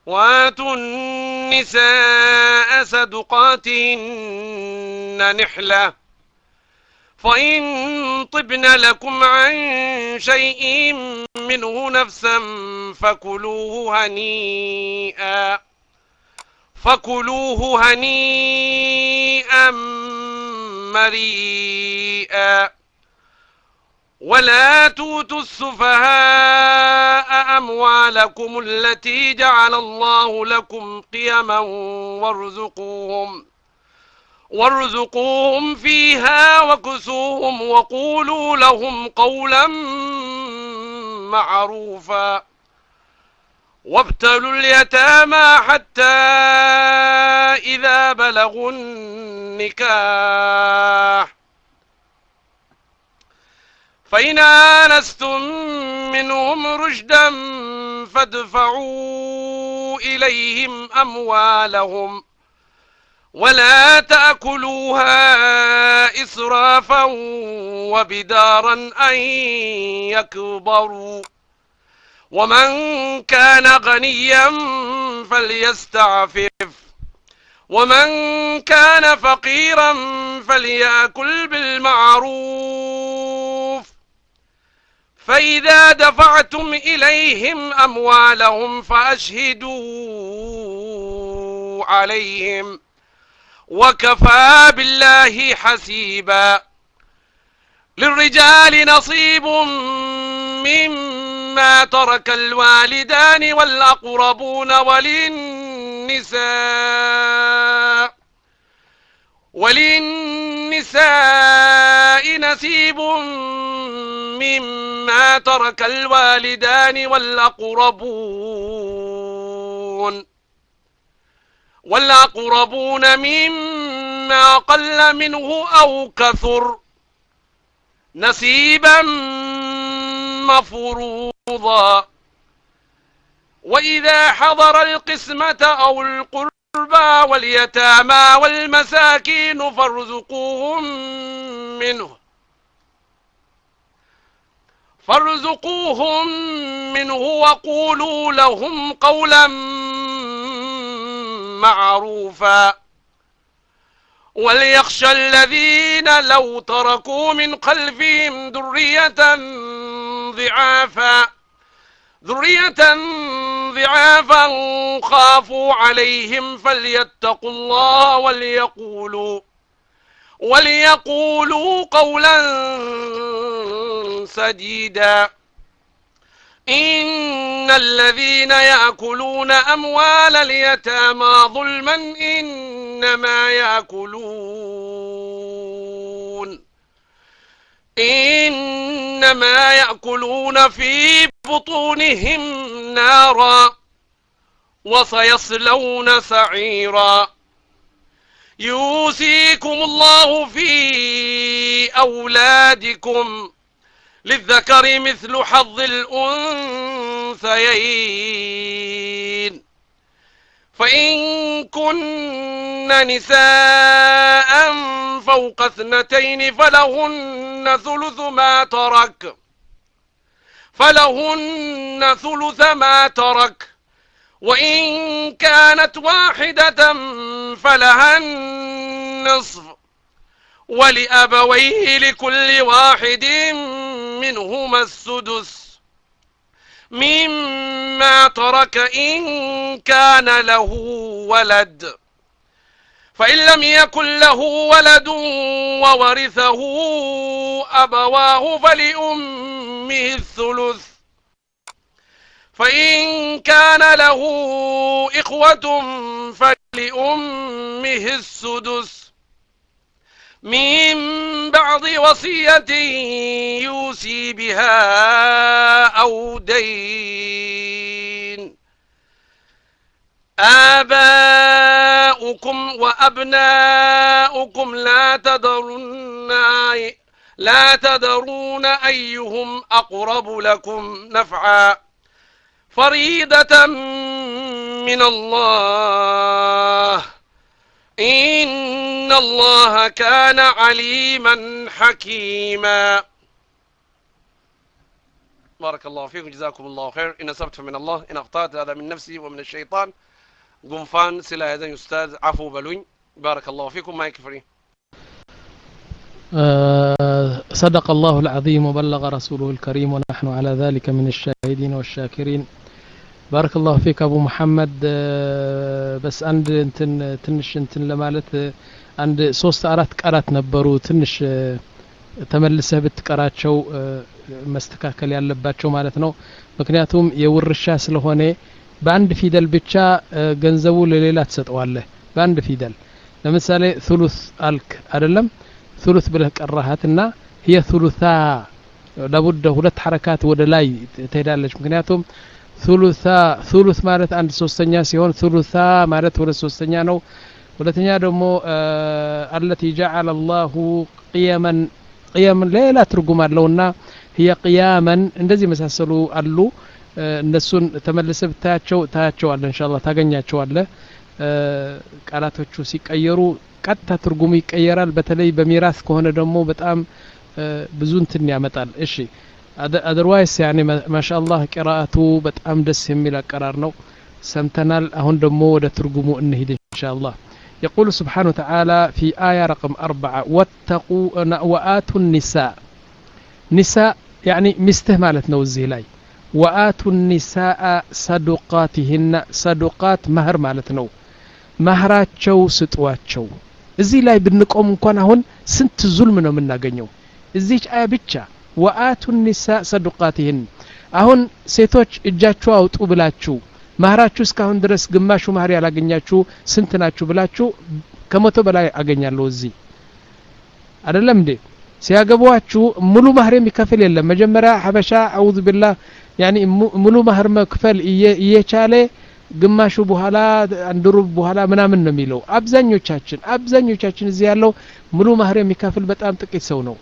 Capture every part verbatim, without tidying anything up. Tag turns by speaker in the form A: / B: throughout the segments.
A: وآتوا النساء صدقاتهن نحلة فإن طبن لكم عن شيء منه نفسا فكلوه هنيئا فكلوه هنيئا مريئا ولا توتوا السفهاء أموالكم التي جعل الله لكم قيما وارزقوهم وارزقوهم فيها وكسوهم وقولوا لهم قولا معروفا وابتلوا اليتامى حتى إذا بلغوا النكاح فإن آنستم منهم رشدا فادفعوا إليهم أموالهم ولا تأكلوها إسرافا وبدارا أن يكبروا ومن كان غنيا فليستعفف ومن كان فقيرا فليأكل بالمعروف فإذا دفعتم إليهم أموالهم فأشهدوا عليهم وكفى بالله حسيبا للرجال نصيب مما ترك الوالدان والأقربون وللنساء وللنساء نصيب مما ترك الوالدان والأقربون والأقربون مما قل منه أو كثر نصيبا مفروضا وإذا حضر القسمة أو القربى واليتامى والمساكين فارزقوهم منه فارزقوهم منه وقولوا لهم قولا معروفا وليخشى الذين لو تركوا من خلفهم ذرية ضعافا ذرية ضعافا خافوا عليهم فليتقوا الله وليقولوا وليقولوا قولا سديدا إن الذين يأكلون أموال اليتامى ظلما إنما يأكلون إنما يأكلون في بطونهم نارا وسيصلون سعيرا يوصيكم الله في أولادكم للذكر مثل حظ الأنثيين فإن كن نساء فوق اثنتين فلهن ثلث ما ترك فلهن ثلث ما ترك وإن كانت واحدة فلها النصف ولأبويه لكل واحد منهما السدس مما ترك إن كان له ولد فإن لم يكن له ولد وورثه أبواه فلأمه الثلث فإن كان له إخوة فلأمه السدس من بعد وصية يوصي بها أو دين آباؤكم وأبناؤكم لا تدرون لا تدرون أيهم أقرب لكم نفعا فريضة من الله إن الله كان عليما حكيما بارك الله فيكم جزاكم الله خير. إن أصبت من الله إن أخطأت هذا من نفسي ومن الشيطان. قنفان سلا هذا أستاذ عفو بلوين. بارك الله فيكم. ما يكفري.
B: آه صدق الله العظيم وبلغ رسوله الكريم ونحن على ذلك من الشاهدين والشاكرين. بارك الله فيك أبو محمد. آه بس عند انتن تنش انتن لمالت عند ሶስት አራት ቃላት ነበሩ ትንሽ ተመልሰህ ብትቀራቸው መስተካከል ያለባቸው ማለት ነው። ምክንያቱም የውርሻ ስለሆነ በአንድ ፊደል ብቻ ገንዘቡ ለሌላ ተሰጠዋለህ። በአንድ ፊደል ለምሳሌ ثلث አልክ አይደለም ثلث ብለህ ቀራሃትና هي ثلثا لابد ሁለት ሐረካት ወደ ላይ ትሄዳለች። ምክንያቱም ثلثا ثلث ማለት አንድ ሶስተኛ ሲሆን ثلثا ማለት ሁለት ሶስተኛ ነው። ሁለተኛ ደግሞ التي جعل الله قيما قيما ሌላ ትርጉም አለውና هي قياما እንደዚህ መሳሰሉ አሉ። እነሱን ተመልሰህ ብታያቸው ታያቸዋለህ ኢንሻአላህ ታገኛቸዋለህ። ቃላቶቹ ሲቀየሩ ቀጥታ ትርጉሙ ይቀየራል። በተለይ በሚራስ ከሆነ ደግሞ በጣም ብዙ እንትን ያመጣል። እሺ otherwise يعني ما شاء الله قراءته በጣም ደስ የሚል አቀራር ነው ሰምተናል። አሁን ደግሞ ወደ ትርጉሙ እንሂድ ኢንሻአላህ. يقول سبحانه وتعالى في آية رقم أربعة واتقوا وآتوا النساء نساء يعني مسته مالتنا وزي لاي وآتوا النساء صدقاتهن صدقات مهر مالتنا مهراتشو ستواتشو እዚህ ላይ ብንቆም እንኳን አሁን ስንት ዙልም ነው የምናገኘው እዚች አያ ብቻ وآتوا النساء صدقاتهن። አሁን ሴቶች እጃችሁ አውጡ ብላችሁ ማህራችሁ እስካሁን ድረስ ግማሹ ማህር ያላገኛችሁ ስንት ናችሁ ብላችሁ ከመቶ በላይ አገኛለሁ እዚህ አይደለም እንዴ? ሲያገቧችሁ ሙሉ ማህር የሚከፍል የለም። መጀመሪያ ሐበሻ አውዝ ቢላህ يعني ሙሉ ማህር መክፈል እየቻለ ግማሹ በኋላ አንድሩ በኋላ ምናምን ነው የሚለው። አብዛኞቻችን አብዛኞቻችን እዚህ ያለው ሙሉ ማህር የሚከፍል በጣም ጥቂት ሰው ነው።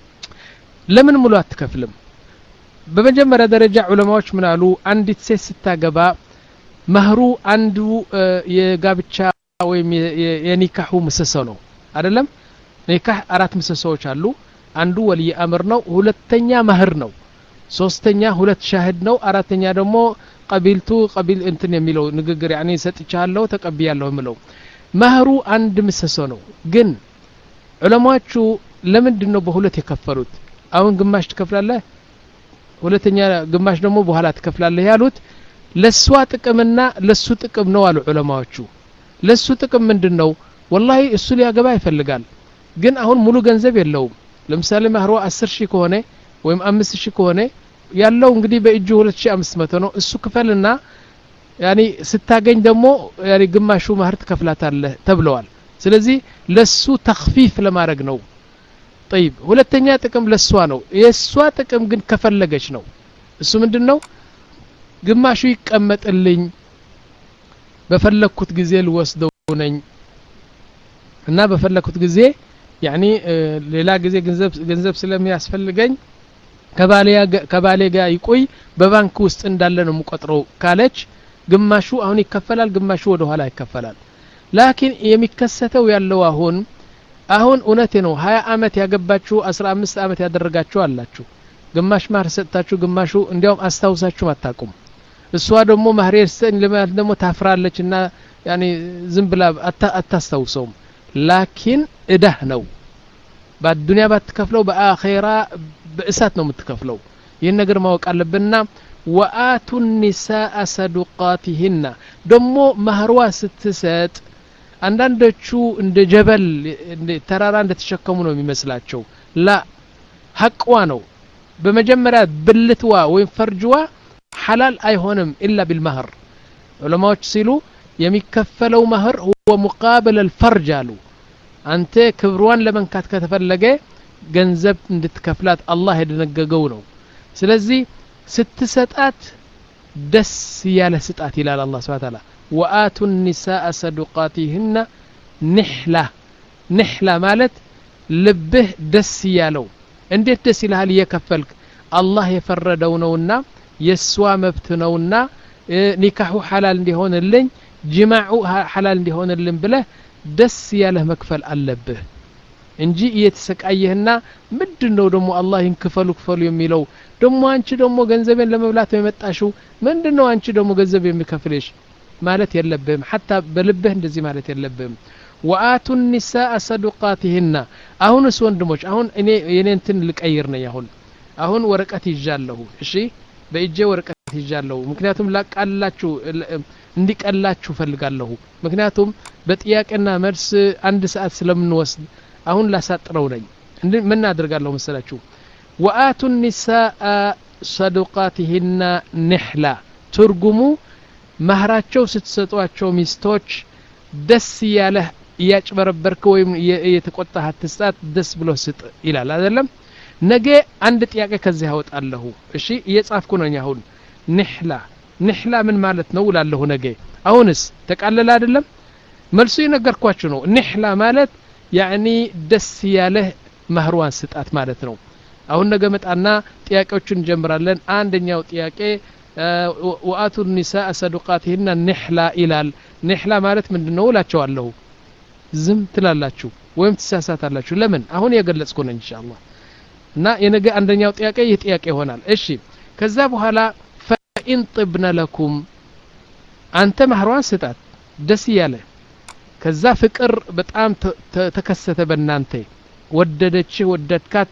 B: ለምን ሙሉ አትከፍልም? በመጀመሪያ ደረጃ ዑለማዎች ምን አሉ? አንዲት ሴት ስታገባ ማህሩ አንዱ የጋብቻ ወይም የኒካሁ ምሰሶ ነው አይደለም? ኒካህ አራት ምሰሶዎች አሉ። አንዱ ወልይ አምር ነው፣ ሁለተኛ ማህር ነው፣ ሶስተኛ ሁለት ሻሂድ ነው፣ አራተኛ ደግሞ ቀቢልቱ ቀቢል እንትን የሚለው ንግግር يعني ሰጥቻለሁ ተቀብያለሁ የሚለው ማህሩ አንድ ምሰሶ ነው። ግን ዑለማዎቹ ለምንድን ነው በሁለት የከፈሉት? አሁን ግማሽ ትከፍላለህ ሁለተኛ ግማሽ ደግሞ በኋላ ትከፍላለህ ያሉት ለሷ ጥቅምና ለሱ ጥቅም ነው አሉ ዑለማዎቹ። ለሱ ጥቅም ምንድነው? والله እሱ ሊያገባ ይፈልጋል ግን አሁን ሙሉ ገንዘብ የለውም። ለምሳሌ ማህሩ አስር ሺህ ከሆነ ወይም አምስት ሺህ ከሆነ ያለው እንግዲህ በእጁ ሁለት ሺህ አምስት መቶ ነው። እሱ ክፈልና يعني ስታገኝ ደግሞ يعني ግማሹ ማህር ትከፍላታለህ ተብለዋል። ስለዚህ ለሱ ተخفيف ለማድረግ ነው። طيب ሁለተኛ ጥቅም ለሷ ነው። የሷ ጥቅም ግን ከፈለገች ነው። እሱ ምንድነው? ግማሹ ይቀመጥልኝ በፈለኩት ጊዜ ልወስደው ነኝ እና በፈለኩት ጊዜ يعني ሌላ ጊዜ ገንዘብ ገንዘብ ስለሚያስፈልገኝ ከባሌ ጋር ይቆይ በባንክ ውስጥ እንዳለ ነው የምቆጥረው ካለች ግማሹ አሁን ይከፈላል፣ ግማሹ ወደ ኋላ ይከፈላል። ላኪን የሚከሰተው ያለው አሁን አሁን እውነቴ ነው ሀያ አመት ያገባችሁ አስራ አምስት አመት ያደረጋችሁ አላችሁ። ግማሽ ማህር ሰጣችሁ፣ ግማሹ እንዲያውም አስታውሳችሁ አታውቁም። እሷ ደግሞ ማህር የሰጠኝ ለማለት ደግሞ ታፍራለችና يعني ዝም ብላ አታስታውሰውም። ላኪን እዳህ ነው። በዱንያ ባትከፍለው በአኺራ በእሳት ነው የምትከፍለው። ይሄን ነገር ማወቅ አለብንና وآتوا النساء صدقاتهن ደግሞ ማህርዋ ስትሰጥ አንዳንዶቹ እንደ ጀበል እንደ ተራራ እንደተሸከሙ ነው የሚመስላቸው። ላ ሐቅዋ ነው። በመጀመሪያ ብልትዋ ወይም ፈርጅዋ حلال አይሆንም إلا بالمهر። ዑለማዎች ሲሉ የሚከፈለው ማህር هو مقابل الفرج አሉ። አንተ ክብሯን ለመንካት ከተፈለገ ገንዘብ እንድትከፍላት አላህ የደነገገው ነው። ስለዚህ ስትሰጣት ደስ ያለ ስጣት ይላል አላህ Subhanahu Wa Ta'ala وآتوا النساء صدقاتهن نحلة نحلة ማለት ልብህ ደስ ያለው እንዴት ደስ ይላል የከፈልክ አላህ የፈረደው ነውና የሷ መብት ነውና ኒካሁ ሐላል እንዲሆንልኝ ጅማዑ ሐላል እንዲሆንልኝ ብለህ ደስ ያለህ መክፈል አለብህ። እንጂ እየተሰቃየህና ምንድነው ደግሞ አላህ ይንከፈሉ ክፈሉ የሚለው ደግሞ አንቺ ደግሞ ገንዘቤን ለመብላት የመጣሽው ምንድነው አንቺ ደግሞ ገንዘብ የሚከፍልሽ ማለት የለብህም حتى በልብህ እንደዚህ ማለት የለብህም وآتوا النساء صدقاتهن አሁንስ ወንድሞች አሁን እኔ የኔ እንትን ልቀይር ነው ያሁን አሁን ወረቀት ይዣለሁ እሺ በእጄ ወረቀት ይዣለሁ ምክንያቱም ላቃላችሁ እንዲቀላችሁ ፈልጋለሁ ምክንያቱም በጥያቄና መልስ አንድ ሰዓት ስለምንወስድ አሁን ላሳጥረው ነኝ ምን አደርጋለሁ መሰላችሁ وآتوا النساء صدقاتهن نحلا ትርጉሙ ማህራቸው ስትሰጧቸው ሚስቶች ደስ ያለህ ያጭበረበርክ ወይም የተቆጣህ አትስጣት ደስ ብሎ ስጥ ይላል አይደለም ነገ አንድ ጥያቄ ከዚህ አወጣለሁ እሺ እየጻፍኩ ነኝ አሁን ንህላ ንህላ ምን ማለት ነው እላለሁ ነገ አሁንስ ተቃለለ አይደለም መልሱ ይነገርኳችሁ ነው ንህላ ማለት يعني ደስ ያለህ ማህሯን ስጣት ማለት ነው አሁን ነገ መጣና ጥያቄዎችን ጀምራለን አንደኛው ጥያቄ وآتوا النساء صدقاتهن نحلا إلال نحلا ማለት ምንድነው እላቸዋለሁ ዝም ትላላችሁ ወይም ትሳሳታላችሁ ለምን አሁን ያገለጽኩ ነኝ ኢንሻአላህ እና የነገ አንደኛው ጥያቄ የጥያቄ ይሆናል እሺ ከዛ በኋላ فإن طبن لكم አንተ ማህሯን ስጣት ደስ ያለ ከዛ ፍቅር በጣም ተከሰተ በእናንተ ወደደች ወደድካት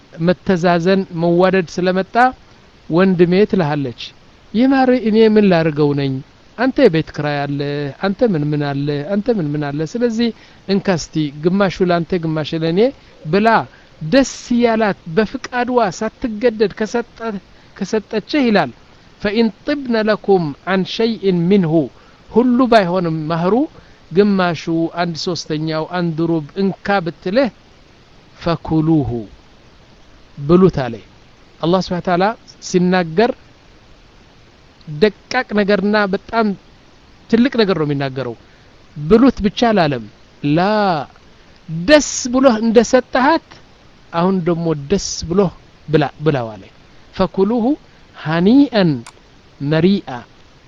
B: መተዛዘን መዋደድ ስለመጣ ወንድሜ ትልሃለች ይማር እኔ ምን ላርገው ነኝ አንተ ቤት ክራይ አለ አንተ ምን ምን አለ አንተ ምን ምን አለ ስለዚህ እንካስቲ ግማሹ ላንተ ግማሽ ለኔ ብላ ደስ ያላት በፍቃድዋ ሳትገደድ ከሰጠ ከሰጠች ይላል فإن طبن لكم عن شيء منه ሁሉ ባይሆንም ማህሩ ግማሹ አንድ ሶስተኛው አንድ ሩብ እንካ ብትልህ فكلوه ብሉት አለ አላህ Subhanahu Wa Ta'ala ሲናገር ደቃቅ ነገርና በጣም ትልቅ ነገር ነው የሚናገረው ብሉት ብቻ አላለም ላ ደስ ብሎ እንደሰጣሃት አሁን ደግሞ ደስ ብሎ ብላ ብላው አለ فكلوه هنيئا مريئا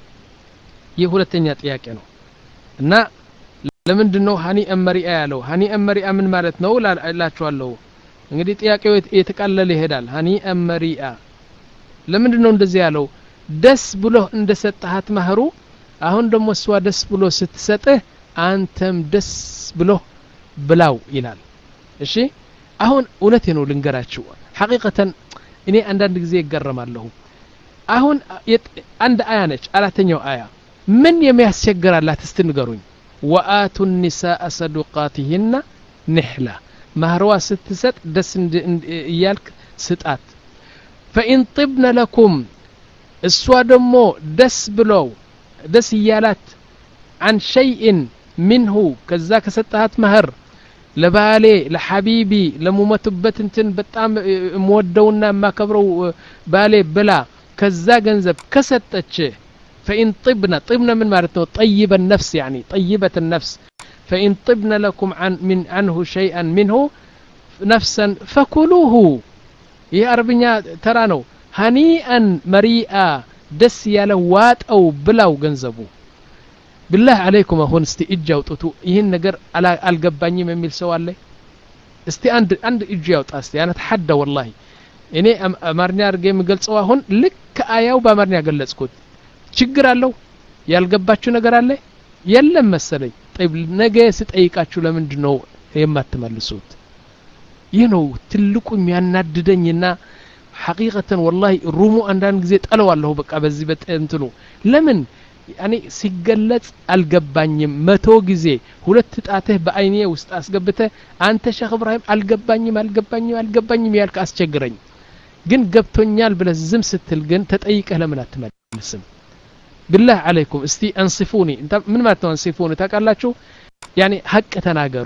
B: የሁለተኛ ጥያቄ ነው እና ለምንድነው هنيئا مريئا ያለው هنيئا مريئا ምን ማለት ነው ላላችኋለሁ እንግዲህ ጥያቄው የተቃለለ ይሄዳል هنيئا مريئا ለምንድነው እንደዚህ ያለው ደስ ብሎ እንደሰጣሃት ማህሩ አሁን ደግሞ እሷ ደስ ብሎ ስትሰጥህ አንተም ደስ ብሎ ብላው ይላል እሺ አሁን እውነቴ ነው ልንገራችሁ ሐቂቀተን እኔ አንዳንድ ጊዜ ይገረማለሁ አሁን አንድ አያ ነች አራተኛው አያ ምን የሚያስቸግራላት እስቲ ንገሩኝ وآتوا النساء صدقاتهن نحلا ማህሯ ስትሰጥ ደስ ይያልክ ስጣት فإن طبن لكم እሷ ደግሞ ደስ ብለው ደስ ይያላት عن شيء منه ከዛ ከሰጣት ማህር ለባሌ ለሐቢቢ ለሙመቱበት እንትን በጣም ሞወደውና ማከብረው ባሌ ብላ ከዛ ገንዘብ ከሰጠች فإن طبن طبن من معناته طيب النفس يعني طيبة النفس فإن طبن لكم عن من عنه شيئا منه نفسا فكلوه يا عربኛ ተራ ነው هنيئا مريئا ደስ ያለ ዋጣው ብላው ገንዘቡ بالله عليكم አሁን እስቲ እጅ አውጥቱ ይሄን ነገር አልገባኝም የሚል ሰው አለ እስቲ አንድ አንድ እጅ ያውጣ እስቲ انا ተሐዳ والله እኔ አማርኛ አርገ የምገልጸው አሁን ልክ አያው በአማርኛ ገለጽኩት ችግር አለው ያልገባችሁ ነገር አለ የለም መሰለኝ طيب ነገ ስጠይቃችሁ ለምንድን ነው የማትመልሱት ይህ ነው ትልቁ የሚያናድደኝና حقيقة والله رومو عندان ጊዜ ጠለዋለሁ በቃ በዚህ በእንትኑ ለምን ያኔ ሲገለጽ አልገባኝም መቶ ጊዜ ሁለት ጣትህ በአይኔ ውስጥ አስገብተ አንተ ሼክ ኢብራሂም አልገባኝም አልገባኝም አልገባኝም ያልክ አስቸግረኝ ግን ገብቶኛል ብለህ ዝም ስትል ግን ተጠይቀህ ለምን አትመልስም بالله عليكم እስቲ አንصفوني እንታ ምን ማለት ነው አንصفوني ታውቃላችሁ ያኔ ሐቅ ተናገሩ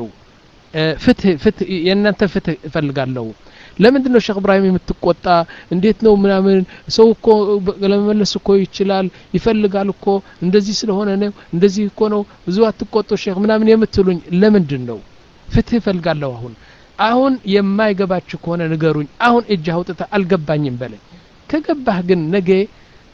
B: ፍትህ ፍትህ የእናንተ ፍትህ እፈልጋለሁ ለምንድነው ሼክ ኢብራሂም የምትቆጣ እንዴት ነው ምናምን ሰው እኮ ለመመለስ እኮ ይችላል ይፈልጋል እኮ እንደዚህ ስለሆነ ነው እንደዚህ እኮ ነው ብዙ አትቆጡ ሼክ ምናምን የምትሉኝ ለምንድነው ፍትህ እፈልጋለሁ አሁን አሁን የማይገባችሁ ከሆነ ንገሩኝ አሁን እጅ አውጥታ አልገባኝም በለኝ ከገባህ ግን ነገ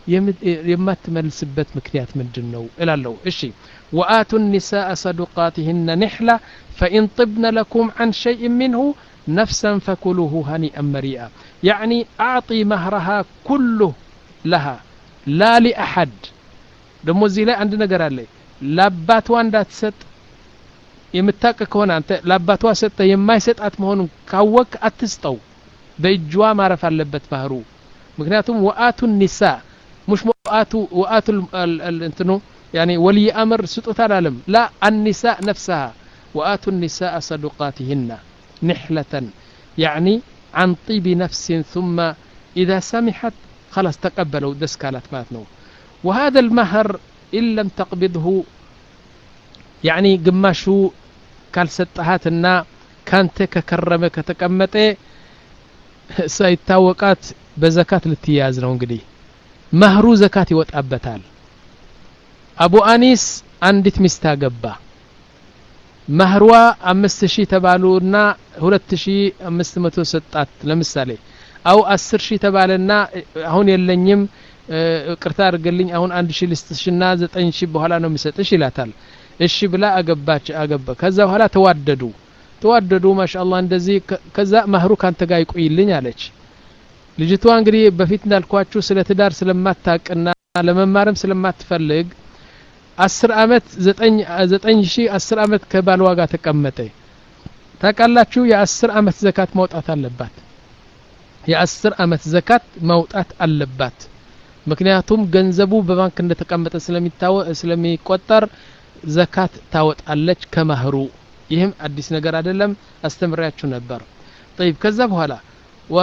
B: የማትመልስበት ምክንያት ምንድነው እላለሁ እሺ وآتوا النساء صدقاتهن نحلة فإن طبن لكم عن شيء منه نفسا فكلوه هنيئا مريئا يعني أعطي مهرها كله لها لا لأحد دمو زي لا عندنا قرار لي لاباتوا عندها تسط يمتاك كون أنت لاباتوا ست يما يسطات مهون كاوك أتستو بيجوا ما رفع اللبت مهرو مكنياتهم وآتوا النساء مش وآتوا وآتوا الانتنو يعني ولي أمر سطوت العالم لا النساء نفسها وآتوا النساء صدقاتهن نحلة يعني عن طيب نفس ثم إذا سمحت خلاص تقبلوا دسكالات ماتنو وهذا المهر إن لم تقبضه يعني قماشو كالستهاتنا كانت ككرمك تكمتي سيتاوقات بزكاة الاتياز ነው እንግዲህ መህሩ ዘካት ይወጣበታል አቡ አኒስ አንዲት ሚስት አገባ መህሯ አምስት ሺህ ተባሉና ሁለት ሺህ አምስት መቶ ሰጣት ለምሳሌ አው አስር ሺህ ተባለና አሁን የለኝም ቅርታ አርገልኝ አሁን አንድ ሺህ ልስጥሽና ዘጠኝ ሺህ በኋላ ነው የሚሰጥሽ ይላታል እሺ ብላ አገባች አገባ ከዛ በኋላ ተዋደዱ ተዋደዱ ማሻአላህ እንደዚህ ከዛ መህሩ ካንተ ጋር ይቆይልኝ አለች ልጅቷ እንግዲህ በፊት እንዳልኳችሁ ስለ ትዳር ስለማታቀና ለመማርም ስለማትፈልግ አስር አመት ዘጠኝ ሺህ አስር አመት ከባል ዋጋ ተቀመጠ ታቃላችሁ የአስር አመት ዘካት ማውጣት አለባት የአስር አመት ዘካት ማውጣት አለባት ምክንያቱም ገንዘቡ በባንክ እንደተቀመጠ ስለሚታወ ስለሚቆጠር ዘካት ታወጣለች ከመህሩ ይህም አዲስ ነገር አይደለም አስተምራችሁ ነበር طيب ከዛ በኋላ ወ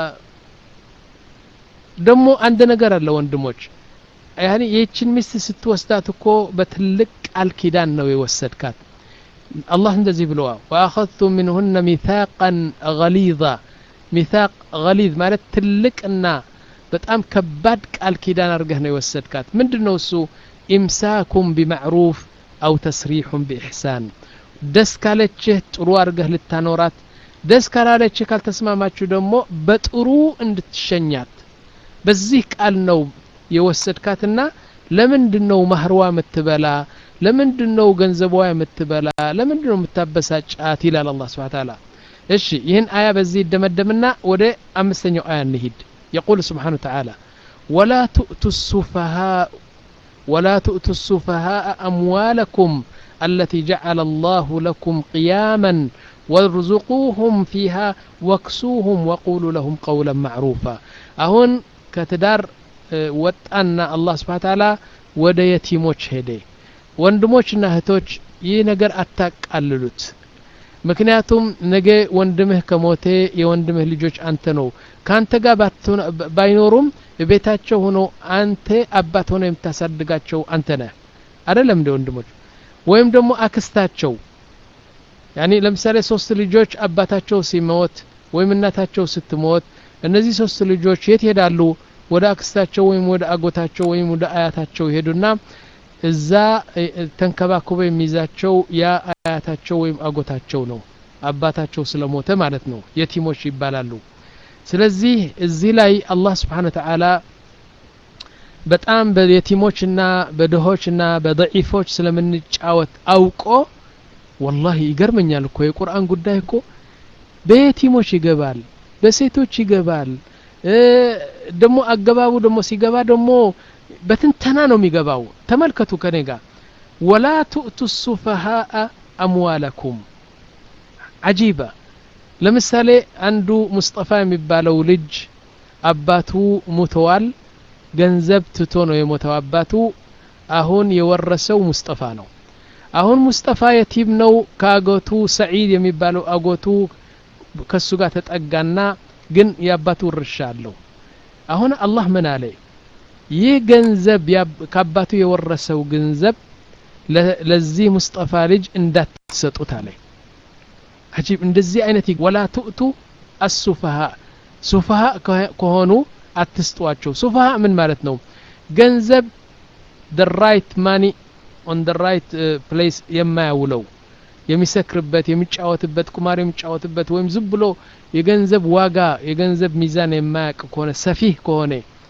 B: ደሞ አንድ ነገር አለ ወንድሞች ያኒ የቺን ሚስት ስትወስዳት እኮ በትልቅ ቃል ኪዳን ነው የወሰድካት አላህ እንደዚህ ብለዋል واخذتم منهن ميثاقا غليظا ميثاق غليظ ማለት ትልቅና በጣም ከባድ ቃል ኪዳን አርገህ ነው የወሰድካት ምንድነው እሱ امساكم بمعروف او تسريح باحسان ደስ ካለችህ ጥሩ አርገህ ልታኖራት ደስ ካላለችህ ካልተስማማችሁ ደግሞ በጥሩ እንድትሸኛት በዚህ ቃል ነው የወሰድካትና ለምንድነው ማህርዋ መትበላ ለምንድነው ገንዘቧ የምትበላ ለምንድነው የምታበሳጫት ይላል አላህ Subhanahu Wa Ta'ala እሺ ይህን አያ በዚህ ደመደምና ወደ አምስተኛው አያ እንሂድ يقول سبحانه وتعالى ولا تؤتوا السفهاء ولا تؤتوا السفهاء أموالكم التي جعل الله لكم قياما وارزقوهم فيها واكسوهم وقولوا لهم قولا معروفا أهون كتدار وطأنا الله سبحانه وتعالى ወደ የቲሞች ሄደ ወንድሞችና እህቶች ይህ ነገር አታቃልሉት ምክንያቱም ነገ ወንድምህ ከሞተ የወንድምህ ልጆች አንተ ነው ካንተ ጋር ባይኖሩም በቤታቸው ሆኖ አንተ አባት ሆነ የምታሳድጋቸው አንተ ነህ አይደለም እንደ ወንድሞች ወይም ደግሞ አክስታቸው ያኒ ለምሳሌ ሶስት ልጆች አባታቸው ሲሞት ወይም እናታቸው ስትሞት እነዚህ ሶስት ልጆች የት ሄዳሉ ወደ አክስታቸው ወይም ወደ አጎታቸው ወይም ወደ አያታቸው ይሄዱና እዛ ተንከባከበ የሚይዛቸው ያ አያታቸው ወይም አጎታቸው ነው አባታቸው ስለሞተ ማለት ነው የቲሞች ይባላሉ ስለዚህ እዚህ ላይ አላህ Subhanahu Wa Ta'ala በጣም በየቲሞችና በደሆችና በضعيፎች ስለምንጫወት አውቆ والله ይገርመኛል እኮ የቁርአን ጉዳይ እኮ በየቲሞች ይገባል በሴቶች ይገባል ደሞ አገባቡ ደሞ ሲገባ ደሞ በትንተና ነው የሚገባው ተመልከቱ ከኔ ጋር ولا تؤتوا السفهاء اموالكم عجيبه ለምሳሌ አንዱ ሙስጠፋ የሚባለው ልጅ አባቱ ሞተዋል ገንዘብ ትቶ ነው የሞተው አባቱ አሁን የወረሰው ሙስጠፋ ነው አሁን ሙስጠፋ የቲም ነው ካጎቱ ሰዒድ የሚባለው አጎቱ ከሱ ጋር ተጠጋና ግን ያባቱ ወርሻለው አሁን አላህ ምን አለ ይህ ገንዘብ ካባቱ የወረሰው ገንዘብ ለዚህ ሙስጠፋ ልጅ እንዳትሰጡት አለ አጂብ እንደዚህ አይነት ወላ ተኡቱ السفهاء ሱፋሃ ከሆኑ አትስጧቸው ሱፋሃ ምን ማለት ነው ገንዘብ the right money on the right uh, place የማያውለው የሚሰክርበት የሚጫወትበት ቁማር የሚጫወትበት ወይም ዝም ብሎ የገንዘብ ዋጋ የገንዘብ ሚዛን የማያውቅ ከሆነ ሰፊህ ከሆነ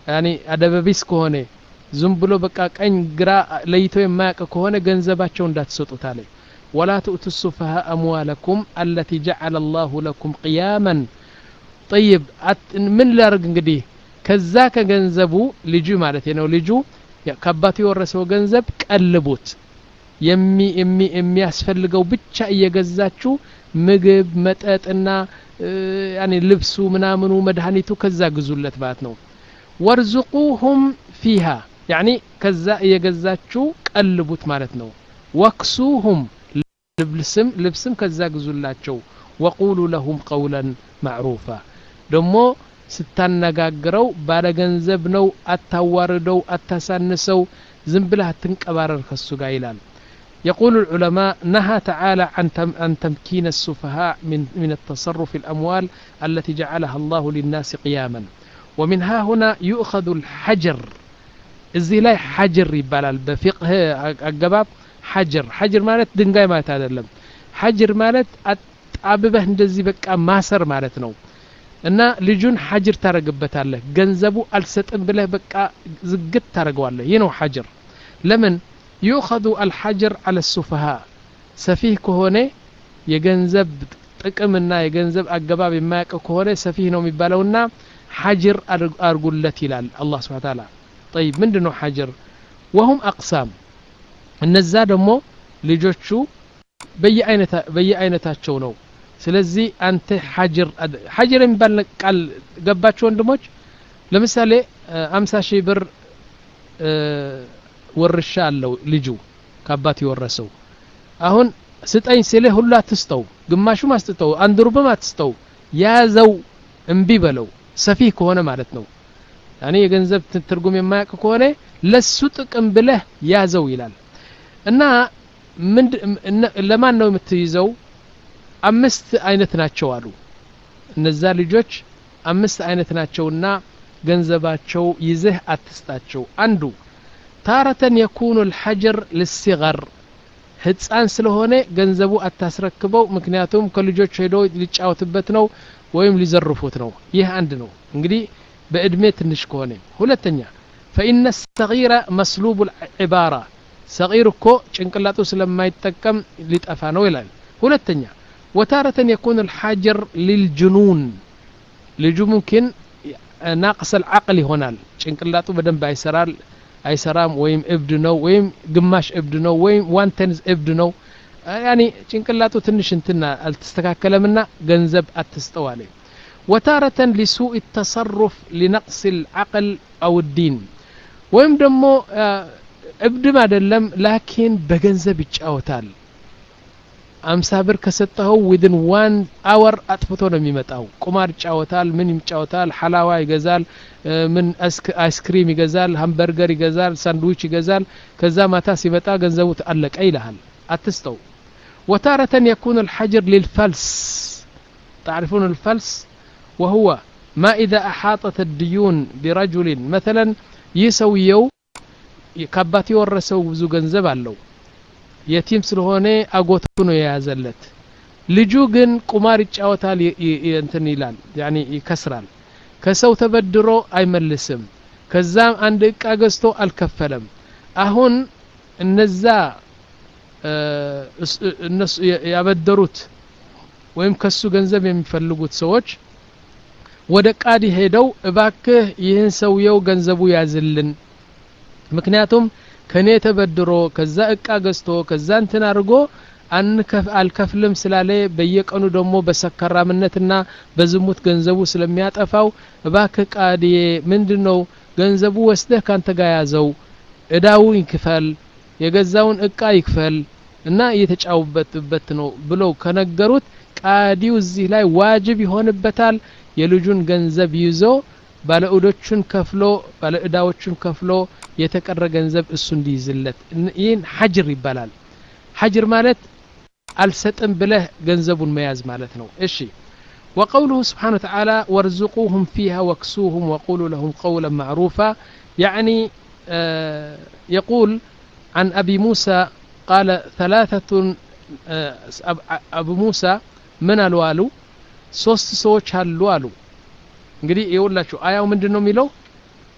B: ያኒ አደበቢስ ከሆነ ዝም ብሎ በቃ ቀኝ ግራ ለይቶ የማያውቅ ከሆነ ገንዘባቸው እንዳትሰጡት አለ ولا تؤتوا السفهاء أموالكم التي جعل الله لكم قياما طيب من ላርግ እንግዲህ ከዛ ከገንዘቡ ልጁ ማለት ነው ልጁ ከአባቱ የወረሰው ገንዘብ ቀልቡት የሚ የሚ የሚያስፈልገው ብቻ እየገዛችሁ ምግብ መጠጥና ያኒ ልብሱ ምናምኑ መድኃኒቱ ከዛ ግዙለት ማለት ነው ወርዙቁሁም فيها يعني ከዛ እየገዛችሁ ቀልቡት ማለት ነው ወክሱሁም ልብስም ልብስም ከዛ ግዙላቸው وقولوا لهم قولا معروفا ደሞ ስታነጋግረው ባለ ገንዘብ ነው አታዋርደው አታሳንሰው ዝም ብለህ አትንቀባረር ከሱ ጋር ይላል يقول العلماء نهى تعالى عن عن تمكين السفهاء من من التصرف في الأموال التي جعلها الله للناس قياما ومنها هنا يؤخذ الحجر እዚህ ላይ حجر ይባላል በፍቅህ አገባብ حجر حجر ማለት ድንጋይ ማለት አይደለም حجر ማለት አጣብበህ እንደዚህ በቃ ማሰር ማለት ነው እና ልጁን حجر ታረግበታለህ ገንዘቡ አልሰጥም ብለህ በቃ ዝግት ታረጋዋለህ ይሄ ነው حجر ለምን يؤخذ الحجر على السفهاء سفيه ከሆነ የገንዘብ ጥቅምና የገንዘብ አገባብ የማያውቅ ከሆነ ሰፊህ ነው የሚባለውና حجر አርጉለት ይላል አላህ Subhanahu Wa Ta'ala طيب ምንድነው حجر وهم اقسام እነዛ ደግሞ ልጆቹ በየአይነታ በየአይነታቸው ነው ስለዚህ አንተ حجر حجر የሚባል ቃል ገባችሁ ወንድሞች ለምሳሌ አምሳ ሺህ ብር ወርሻ አለው ልጁ ከአባቱ የወረሰው አሁን ስጠኝ ሲለ ሁሉ አትስተው ግማሹ ማስተው አንድ ሩብም አትስተው ያዘው እንቢ በለው ሰፊህ ከሆነ ማለት ነው ያኔ የገንዘብ ትርጉም የማያውቅ ከሆነ ለሱ ጥቅም ብለህ ያዘው ይላል እና ምን ለማን ነው የምትይዘው አምስት አይነት ናቸው አሉ እነዛ ልጆች አምስት አይነት ናቸውና ገንዘባቸው ይዘህ አትስጣቸው አንዱ ታረተን يكون الحجر للصغر ህፃን ስለሆነ ገንዘቡ አታስረክበው ምክንያቱም ከልጆች ሄዶ ሊጫወትበት ነው ወይም ሊዘርፉት ነው ይህ አንድ ነው እንግዲህ በእድሜ ትንሽ ከሆነ ሁለተኛ فإن الصغير مسلوب العبارة صغير እኮ ጭንቅላቱ ስለማይጠቀም ሊጠፋ ነው ይላል ሁለተኛ وتارة يكون الحجر للجنون ልጁ ممكن ناقص العقل ይሆናል ጭንቅላቱ በደንብ አይሰራል አይሰራም ወይም እብድ ነው ወይም ግማሽ እብድ ነው ወይም ዋን ተንዝ እብድ ነው ያኒ ጭንቅላቱ ትንሽ እንትና አልተስተካከለምና ገንዘብ አትስጠው አለ وتارة لسوء التصرف لنقص العقل أو الدين ወይም ደግሞ እብድም አይደለም ላኪን በገንዘብ ይጫወታል አምሳ ብር ከሰጠው within one hour አጥፍቶ ነው የሚመጣው ቁማር ይጫወታል ምን ይጫወታል ሐላዋ ይገዛል ምን አይስክሪም ይገዛል ሃምበርገር ይገዛል ሳንድዊች ይገዛል ከዛ ማታ ሲመጣ ገንዘቡ ተአለቀ ይላል አትስተው وتارة يكون الحجر للفلس تعرفون الفلس وهو ما إذا أحاطت الديون برجل مثلا يسويو كباتي ورسو ብዙ ገንዘብ አለው የቲም ስለሆነ አጎቱ ነው የያዘለት ልጁ ግን ቁማር ይጫወታል እንትን ይላል ያኒ ይከስራል ከሰው ተበድሮ አይመልስም ከዛም አንድ እቃ ገዝቶ አልከፈለም አሁን እነዛ እነሱ ያበደሩት ወይም ከሱ ገንዘብ የሚፈልጉት ሰዎች ወደ ቃዲ ሄደው እባክህ ይህን ሰውየው ገንዘቡ ያዝልን ምክንያቱም ከኔ ተበድሮ ከዛ እቃ ገዝቶ ከዛ እንትን አርጎ አንከፍ አልከፍልም ስላለ በየቀኑ ደግሞ በሰከራምነትና በዝሙት ገንዘቡ ስለሚያጠፋው እባክህ ቃዲ ምንድነው ገንዘቡ ወስደህ ካንተ ጋር ያዘው እዳውን ይክፈል የገዛውን እቃ ይክፈል እና እየተጫውበትበት ነው ብለው ከነገሩት ቃዲው እዚህ ላይ ዋጅብ ይሆንበታል የልጁን ገንዘብ ይዞ ባለኡዶቹን ከፍሎ ባለእዳዎቹን ከፍሎ የተቀረ ገንዘብ እሱ እንዲይዝለት ይህን حجر ይባላል حجر ማለት አልሰጥም ብለህ ገንዘቡን መያዝ ማለት ነው እሺ وقوله سبحانه وتعالى وارزقوهم فيها واكسوهم وقولوا لهم قولا معروفا يعني آه يقول عن أبي موسى قال ثلاثة آه أبو موسى من الوالو ሶስት ሰዎች አሉ አሉ እንግዲህ ይኸውላችሁ አያው ምንድነው የሚለው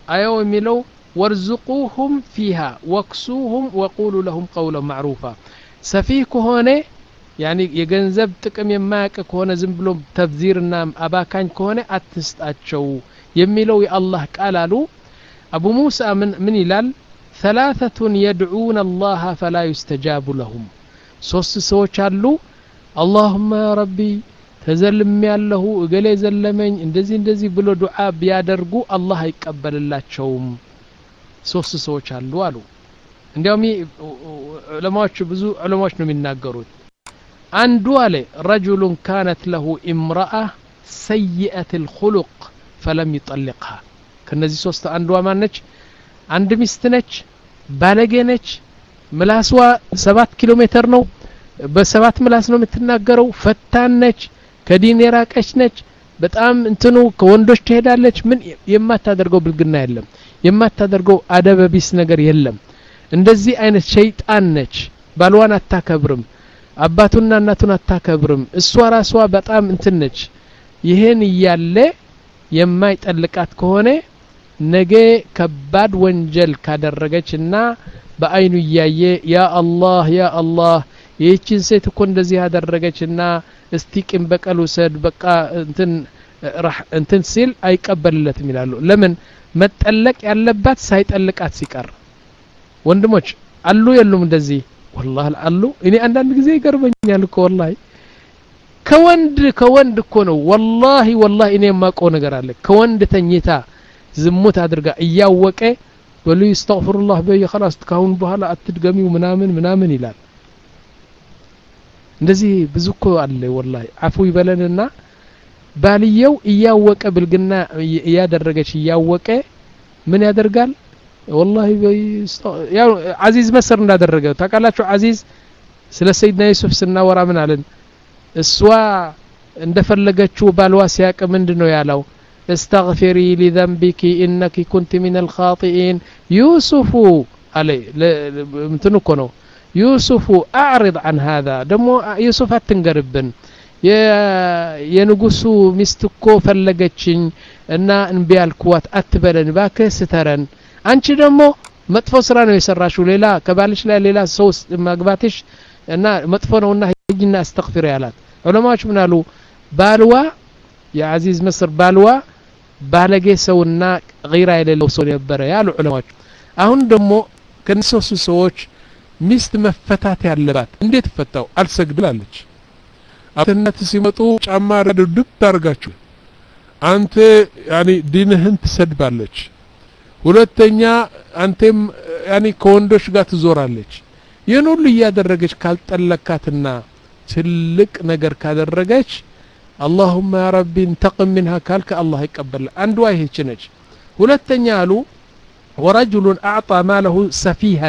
B: አያው የሚለው ወርዝቁሁም ፊሃ ወክሱሁም ወቁሉ ለሁም ቀውለን ማዕሩፋ ሰፊህ ከሆነ ያኒ የገንዘብ ጥቅም የማያውቅ ከሆነ ዝም ብሎ ተብዚርና አባካኝ ከሆነ አትስጣቸው የሚለው የአላህ ቃል አሉ አቡ ሙሳ ምን ምን ይላል ثلاثة يدعون الله فلا يستجاب لهم ሶስት ሰዎች አሉ اللهم يا ربي ተዘልም ያለሁ እገሌ ዘለመኝ እንደዚህ እንደዚህ ብሎ ዱዓ ቢያደርጉ አላህ አይቀበልላቸውም ሶስት ሰዎች አሉ አሉ እንዲያውም ዑለማዎች ብዙ ዑለማዎች ነው የሚናገሩት አንዱ አለ رجل كانت له امرأة سيئة الخلق فلم يطلقها ከነዚህ ሶስት አንዷ ማነች አንድ ሚስት ነች ባለጌ ነች ምላስዋ ሰባት ኪሎ ሜትር ነው በሰባት ምላስ ነው የምትናገረው ፈታን ነች ከዲን የራቀች ነች በጣም እንትኑ ከወንዶች ትሄዳለች ምን የማታደርገው ብልግና የለም የማታደርገው አደብ ቢስ ነገር የለም እንደዚህ አይነት ሸይጣን ነች ባልዋን አታከብርም አባቱና እናቱን አታከብርም እሷ ራሷ በጣም እንትን ነች ይሄን ይያለ የማይጠልቃት ከሆነ ነገ ከባድ ወንጀል ካደረገችና በአይኑ ያየ ያ አላህ ያ አላህ ይህችን ሴት እኮ እንደዚህ ያደረገችና እስቲቅም በቀሉ ሰድ በቃ እንትን راح እንትን ሲል አይቀበልለትም ይላሉ ለምን መጠለቅ ያለባት ሳይጠልቃት ሲቀር ወንድሞች አሉ የሉም እንደዚህ والله አሉ እኔ አንዳንድ ጊዜ ይገርመኛል እኮ والله ከወንድ ከወንድ እኮ ነው والله والله እኔ የማውቀው ነገር አለ ከወንድ ተኝታ ዝሙት አድርጋ እያወቀ ወሉ ይስተግፍሩላህ በይ خلاص ካሁን በኋላ አትድገሚው ምናምን ምናምን ይላል እንደዚህ ብዙ እኮ አለ والله አፉ ይበለንና ባልየው እያወቀ ብልግና ያደረገች እያወቀ ምን ያደርጋል والله ያው አዚዝ መስር እንዳደረገ ታቃላችሁ አዚዝ ስለ ሰይድና ዩሱፍ ስናወራ ምን አለን እሷ እንደፈለገችው ባልዋ ሲያቀ ምንድነው ያለው استغفري لذنبك انك كنت من الخاطئين يوسف عليه እንትንኮ ነው يوسف اعرض عن هذا دمو يوسف አትንገርብን የንጉሱ ሚስትኮ ፈለገችኝ እና እንቢያልኩዋት አትበለን ባከ ስተረን አንቺ ደግሞ መጥፎ ስራ ነው የሰራሽው ሌላ ከባልሽ ላይ ሌላ ሰው ማግባትሽ እና መጥፎ ነውና ሂጂና አስተግፍሪ ያላት ዑለማዎች ምን አሉ ባልዋ የአዚዝ መስር ባልዋ ባለጌ ሰውና غيራ የሌለው ሰው ነበር ያሉ ዑለማዎች አሁን ደግሞ ከነሱ ሰዎች ሚስት መፈታት ያለባት እንዴት ፈታው አልሰግድላለች አተነት ሲመጡ ጫማ ረድብ ታርጋችሁ አንተ ያኒ ዲንህን ትሰድባለች ሁለተኛ አንተም ያኒ ከወንዶች ጋር ትዞራለች ይሄን ሁሉ ያደረገች ካልጠለካትና ትልቅ ነገር ካደረገች اللهم يا ربي انتقم منها كالك الله يقبل አንዱ አይሄች ነች ሁለተኛ አሉ ورجل اعطى ماله سفيها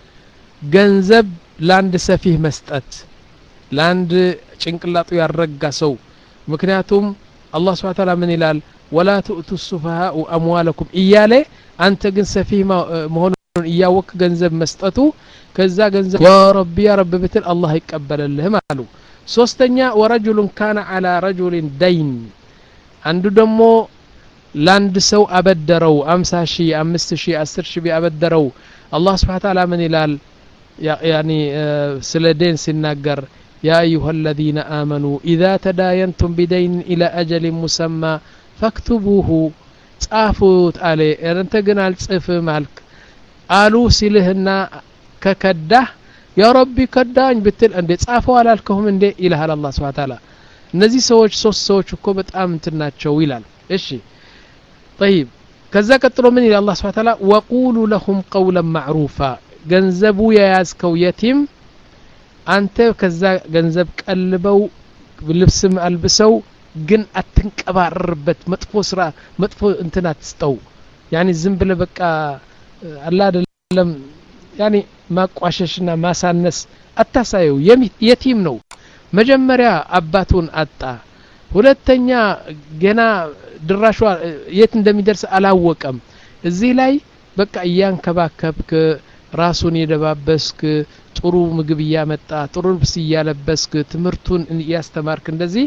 B: ገንዘብ ላንድ ሰፊህ መስጠት ላንድ ጭንቅላቱ ያረጋ ሰው ምክንያቱም አላህ Subhanahu Wa Ta'ala ምን ይላል ولا تؤتوا السفهاء اموالكم እያለ አንተ ግን ሰፊህ መሆኑን እያወቅ ገንዘብ መስጠቱ ከዛ ገንዘብ ያ ረቢ ያ ረቢ ብትል አላህ ይቀበልልህ አሉ ሶስተኛ ورجل كان على رجل دين አንዱ ደግሞ ላንድ ሰው አበደረው አምሳ ሺህ አምስት ሺህ አስር ሺህ ቢያበደረው አላህ Subhanahu Wa Ta'ala ምን ይላል يعني ስለ ዴን ሲናገር يا ايها الذين امنوا اذا تداينتم بدين الى اجل مسمى فاكتبوه ጻፉት አለ እንተ ግን አልጽፍም አልክ አሉ ሲልህና ከከዳህ ያ ረቢ ከዳኝ ብትል እንደ ጻፈው አላልከውም እንደ ኢላህ አላህ Subhanahu Wa Ta'ala እነዚህ ሰዎች ሶስት ሰዎች እኮ በጣም እንትናቸው ይላል እሺ طيب ከዛ ቀጥሎ ምን ይላል አላህ Subhanahu Wa Ta'ala وقولوا لهم قولا معروفا ገንዘቡ ያያዝከው የቲም አንተ ከዛ ገንዘብ ቀልበው ልብስም አልብሰው ግን አትንቀባረርበት መጥፎ ስራ መጥፎ እንትና አትስጠው يعني ዝም ብለ በቃ አላ አይደለም يعني ማቋሸሽና ማሳነስ አታሳየው የቲም ነው መጀመሪያ አባቱን አጣ ሁለተኛ ገና ድራሹ የት እንደሚደርስ አላወቀም እዚህ ላይ በቃ ያንከባከብክ ራሱን የደባበስክ ጥሩ ምግብ ያመጣ ጥሩ ልብስ ያለበስክ ትምርቱን ያስተማርክ እንደዚህ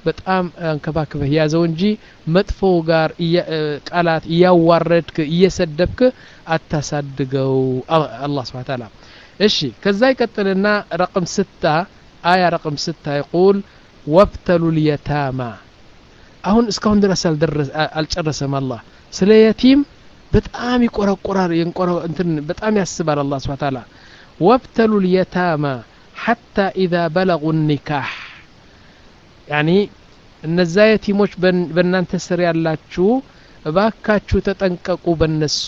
B: በጣም አንከባክበህ ያዘው እንጂ መጥፎ ጋር ቃላት ያዋረድክ እየሰደብክ አታሳድገው አላህ Subhanahu Wa Ta'ala እሺ ከዛ ይቀጥልና ረقم ستة አያ ረقم ستة يقول وابتلوا اليتامى አሁን እስካሁን ድረስ አልጨረሰም አላህ ስለ የቲም በጣም ይቆረቆራል ይንቆረ እንትን በጣም ያስባል አላህ Subhanahu Wa Ta'ala وابتلوا اليتامى حتى إذا بلغوا النكاح يعني እነዛ የቲሞች በእናንተ ስር ያላችሁ እባካችሁ ተጠንቀቁ በእነሱ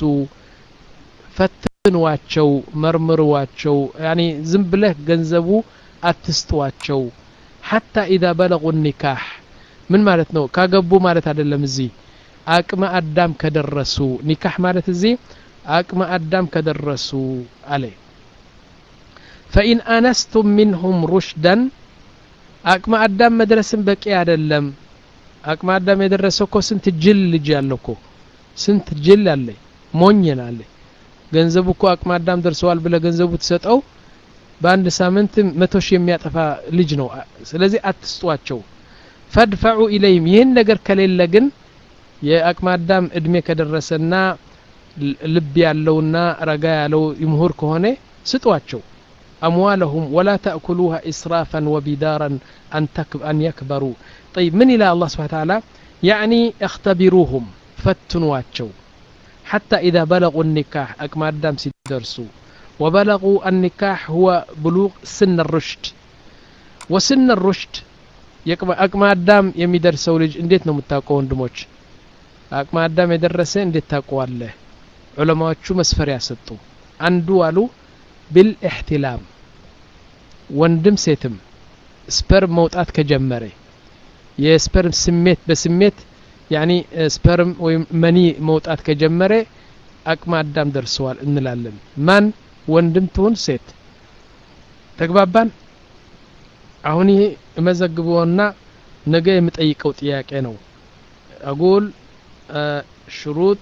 B: ፈትኑዋቸው መርምሩዋቸው يعني ዝም ብለህ ገንዘቡ አትስጧቸው حتى إذا بلغوا النكاح ምን ማለት ነው ካገቡ ማለት አይደለም እዚህ አቅመ አዳም ከደረሱ ኒካህ ማለት እዚህ አቅመ አዳም ከደረሱ አለ فإن أنستم منهم رشدا አቅመ አዳም መድረስን በቂ አይደለም አቅመ አዳም የደረሰው ኮ ስንት ጅል ልጅ ያለው ኮ ስንት ጅል አለ ሞኝና አለ ገንዘቡ ኮ አቅመ አዳም ደርሰዋል ብለ ገንዘቡ ተሰጠው በአንድ ሳምንት መቶ ሺህ የሚያጠፋ ልጅ ነው ስለዚህ አትስጧቸው فادفعوا إليهم ይህን ነገር ከሌለ ግን የአቅመ አዳም እድሜ ከደረሰና ልብ ያለውና ረጋ ያለው ይምሁር ከሆነ ስጧቸው أموالهم ولا تأكلوها إسرافا وبدارا أن, أن يكبروا طيب من إلى الله سبحانه وتعالى يعني اختبروهم فتنواتشو حتى إذا بلغوا النكاح أكما الدام سيدرسوا وبلغوا النكاح هو بلوغ سن الرشد وسن الرشد أكما الدام يميدرسوا لج انديت نمتاقون دموش أكما الدام يدرسوا انديت تاقوا الله علماء شو مسفر ياسطو عندو بالاحتلام ወንድም ሴትም ስፐርም መውጣት ከጀመረ የስፐርም ስሜት በስሜት يعني ስፐርም ወይ መኒ መውጣት ከጀመረ አቅመ አዳም ደርሰዋል እንላለን ማን ወንድም ትሁን ሴት ተግባባን አሁን ይሄ መዘግበውና ነገ የምጠይቀው ጥያቄ ነው አጎል شروط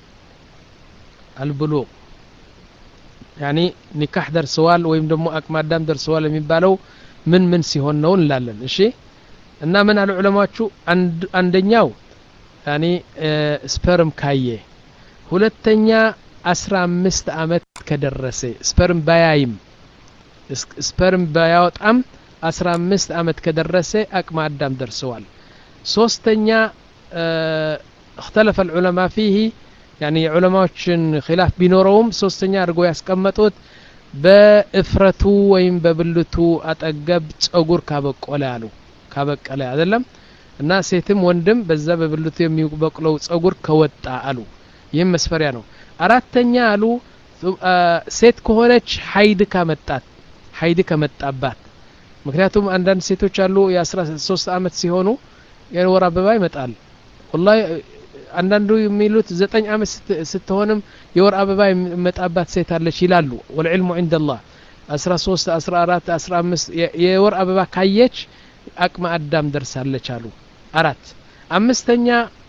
B: البلوغ يعني نكاح درسوال ወይም ደግሞ አቅመ አዳም ደርሰዋል የሚባለው ምን ምን ሲሆን ነው እንላለን እሺ እና ምን አሉ ዑለማዎቹ አንደኛው يعني ስፐርም ካየ ሁለተኛ አስራ አምስት አመት ከደረሰ ስፐርም ባያይም ስፐርም ባያወጣም አስራ አምስት አመት ከደረሰ አቅመ አዳም ደርሰዋል ሶስተኛ اختلف العلماء فيه يعني علماءችን خلاف ቢኖረውም ሶስተኛ አድርገው ያስቀመጡት በእፍረቱ ወይም በብልቱ አጠገብ ጸጉር ካበቀለ አሉ ካበቀለ አይደለም እና ሴትም ወንድም በዛ በብልቱ የሚበቅለው ጸጉር ከወጣ አሉ ይሄም መስፈሪያ ነው አራተኛ አሉ ሴት ከሆነች ሀይድ ካመጣት ሀይድ ከመጣባት ምክንያቱም አንዳንድ ሴቶች አሉ የ13 አመት ሲሆኑ የወር አበባ ይመጣል والله አንዳንዱ የሚሉት ዘጠኝ አመት ስትሆንም የወር አበባ መጣባት ሴት አለች ይላሉ والعلم عند الله አስራ ሶስት አስራ አራት አስራ አምስት የወር አበባ ካየች አቅመ አዳም ደርሳለች አሉ አራት አምስተኛ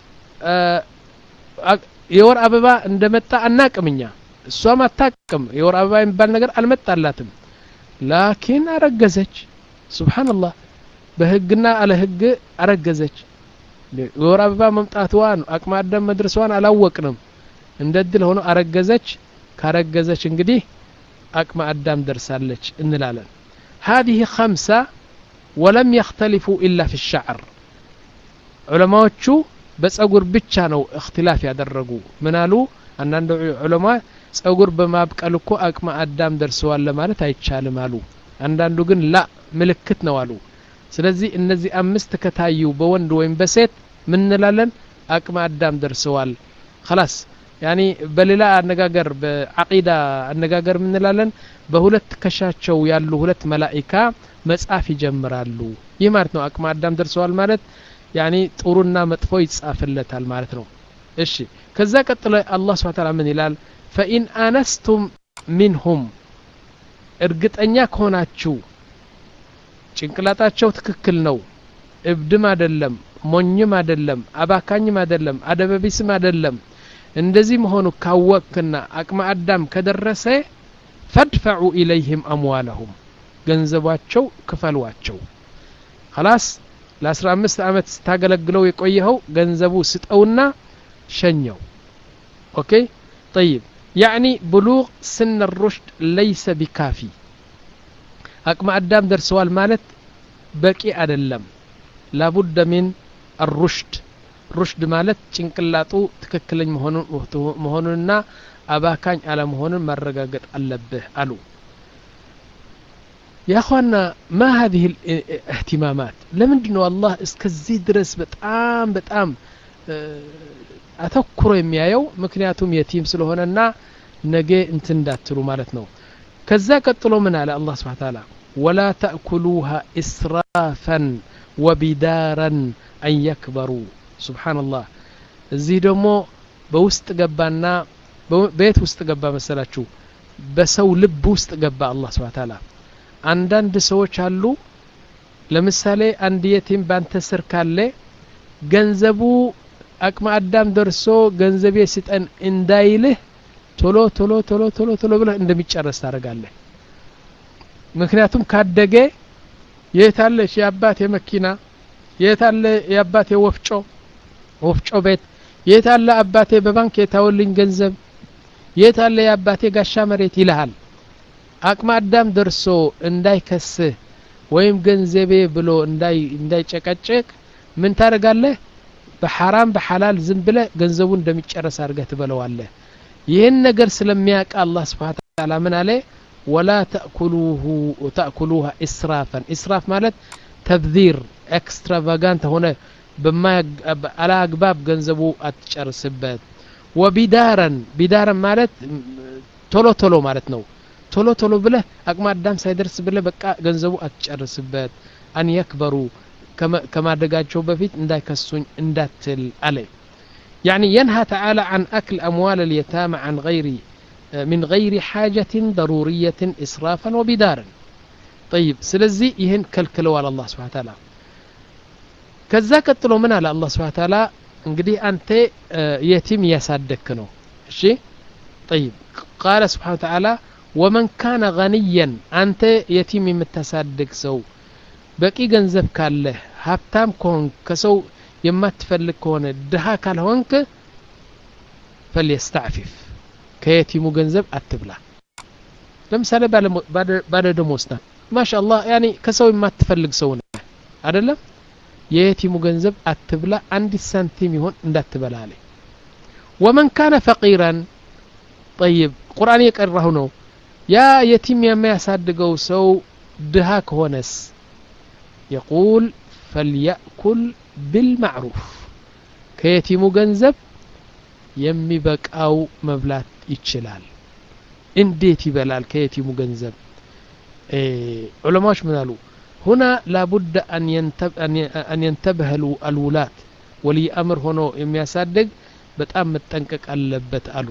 B: የወር አበባ እንደመጣ አናቅምኛ እሷም አታቅም የወር አበባ የሚባል ነገር አልመጣላትም ላኪን አረገዘች ሱብሃንአላህ በህግና አለ ህግ አረገዘች የወር አበባ መምጣቷን አቅመ አዳም መድረሷን አላወቅንም እንደድል ሆኖ አረገዘች ካረገዘች እንግዲህ አቅመ አዳም ደርሳለች እንላለን هذه خمسة ولم يختلفوا إلا في الشعر علماءዎቹ በጸጉር ብቻ ነው اختلاف ያደረጉ ምናሉ አንዳንድ ዑለማ ጸጉር በማብቀል እኮ አቅመ አዳም ደርሰዋል ለማለት አይቻልም አሉ አንዳንዱ ግን ላ ምልክት ነው አሉ ስለዚህ እነዚህ አምስት ከታዩ በወንድ ወይም በሴት ምን እንላለን አቅመ አዳም ደርሰዋል خلاص يعني በሌላ አነጋገር በአቂዳ አነጋገር ምን እንላለን በሁለት ከሻቸው ያሉ ሁለት መላእክት መጻፍ ይጀምራሉ ይህ ማለት ነው አቅመ አዳም ደርሰዋል ማለት يعني ጥሩና መጥፎ ይጻፍለታል ማለት ነው እሺ ከዛ ቀጥሎ አላህ Subhanahu Wa Ta'ala ምን ይላል فإن أنستم منهم እርግጠኛ ከሆናችሁ ጭንቅላታቸው ትክክል ነው እብድም አይደለም ሞኝም አይደለም አባካኝም አይደለም አደበቢስም አይደለም እንደዚህ መሆኑ ካወቅና አቅመ አዳም ከደረሰ فادفعوا إليهم أموالهم ገንዘባቸው ክፈሏቸው خلاص ለ15 አመት ስታገለግለው የቆየው ገንዘቡ ስጠውና ሸኘው اوكي طيب يعني بلوغ سن الرشد ليس بكافي አቅመ አዳም ደርሰዋል ማለት በቂ አይደለም لابد من الرشد رشد ማለት ጭንቅላቱ ትክክለኛ መሆኑን መሆኑንና አባካኝ አለ መሆኑን ማረጋገጥ አለበት አሉ يا اخوانا ما هذه الاهتمامات لمندنو الله እስከዚህ ድረስ በጣም በጣም አተኩሮ የሚያየው ምክንያቱም የቲም ስለሆነና ነገ እንትን እንዳትሉ ማለት ነው ከዛ ቀጥሎ ምን አለ አላህ Subhanahu Wa Ta'ala ولا تأكلوها إسرافا وبدارا أن يكبروا سبحان الله እዚህ ደግሞ በውስጥ ገባና በቤት ውስጥ ገባ መሰላችሁ በሰው ልብ ውስጥ ገባ አላህ Subhanahu Wa Ta'ala አንዳንድ ሰዎች አሉ ለምሳሌ አንድ የቲም ባንተ ስር ካለ ገንዘቡ አቅመ አዳም ደርሶ ገንዘቤ ሲጠን እንዳይልህ ቶሎ ቶሎ ቶሎ ቶሎ ቶሎ ብለህ እንደሚጨርስ ታረጋለህ ምክንያቱም ካደገ የታለ የአባቴ መኪና የታለ የአባቴ ወፍጮ ወፍጮ ቤት የታለ አባቴ በባንክ የታወልኝ ገንዘብ የታለ የአባቴ ጋሻ መሬት ይልሃል አቅመ አዳም ደርሶ እንዳይከስህ ወይም ገንዘቤ ብሎ እንዳይ እንዳይጨቀጨቅ ምን ታረጋለህ በሐራም በሐላል ዝም ብለህ ገንዘቡን እንደሚጨርስ አድርገህ ትበለዋለህ ይሄን ነገር ስለሚያውቅ አላህ Subhanahu Wa Ta'ala ምን አለ ولا تأكلوه وتأكلوها إسرافا إسراف ማለት ተብذير ኤክስትራቫጋንት ሆነ በማያ አላግባብ ገንዘቡ አትጨርስበት وبدارا بدارا ማለት ቶሎ ቶሎ ማለት ነው ቶሎ ቶሎ ብለህ አቅመ አዳም ሳይደርስ ብለህ በቃ ገንዘቡ አትጨርስበት አን ይክበሩ كما دغاچو بفيت እንዳይከሱኝ እንዳትል አለ يعني ينهى تعالى عن أكل أموال اليتامى عن غير من غير حاجة ضرورية إسرافا وبدارا طيب ስለዚህ ይሄን ከልክለዋል አላህ Subhanahu Wa Ta'ala ከዛ ቀጥሎ ምን አለ አላህ Subhanahu Wa Ta'ala እንግዲህ አንተ የቲም ያሳደክ ነው እሺ طيب قال سبحانه وتعالى ومن كان غنيا أنت يتيم የምታሳድግ ሰው በቂ ገንዘብ ካለ ሀብታም ኮን ከሰው የማትፈልግ ከሆነ ድሃ ካልሆንክ فليستعفف ከየቲሙ ገንዘብ አትብላ ለምሳሌ ባለ ደሞዝና ማሻአላህ ያኒ ከሰው የማትፈልግ ሰው ነው አይደለም የየቲሙ ገንዘብ አትብላ አንድ ሳንቲም ይሆን እንዳትበላ አለ ومن كان فقيرا طيب ቁርአን የቀራሁ ነው ያ የቲም የሚያሳድገው ሰው ድሃ ከሆነስ يقول فليأكل بالمعروف ከየቲሙ ገንዘብ የሚበቃው መብላት ይችላል እንዴት ይበላል ከየቲሙ ገንዘብ ዑለማዎች ምን አሉ هنا لابد أن ينتبه أن ينتبه الولاة ولي أمر هنا የሚያሳድግ በጣም መጠንቀቅ አለበት አሉ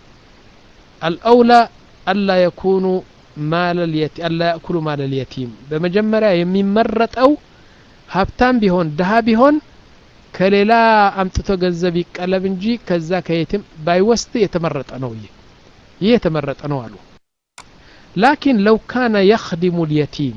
B: الأولى ألا يكونوا مال اليتيم ألا يأكلوا مال اليتيم بمجمرة የሚመረጠው ሀብታም ቢሆን ድሃ ቢሆን ከሌላ አምጥቶ ገንዘብ ይቀለብ እንጂ ከዛ ከየቲም ባይወስድ የተመረጠ ነው ይሄ የተመረጠ ነው አሉ لكن لو كان يخدم اليتيم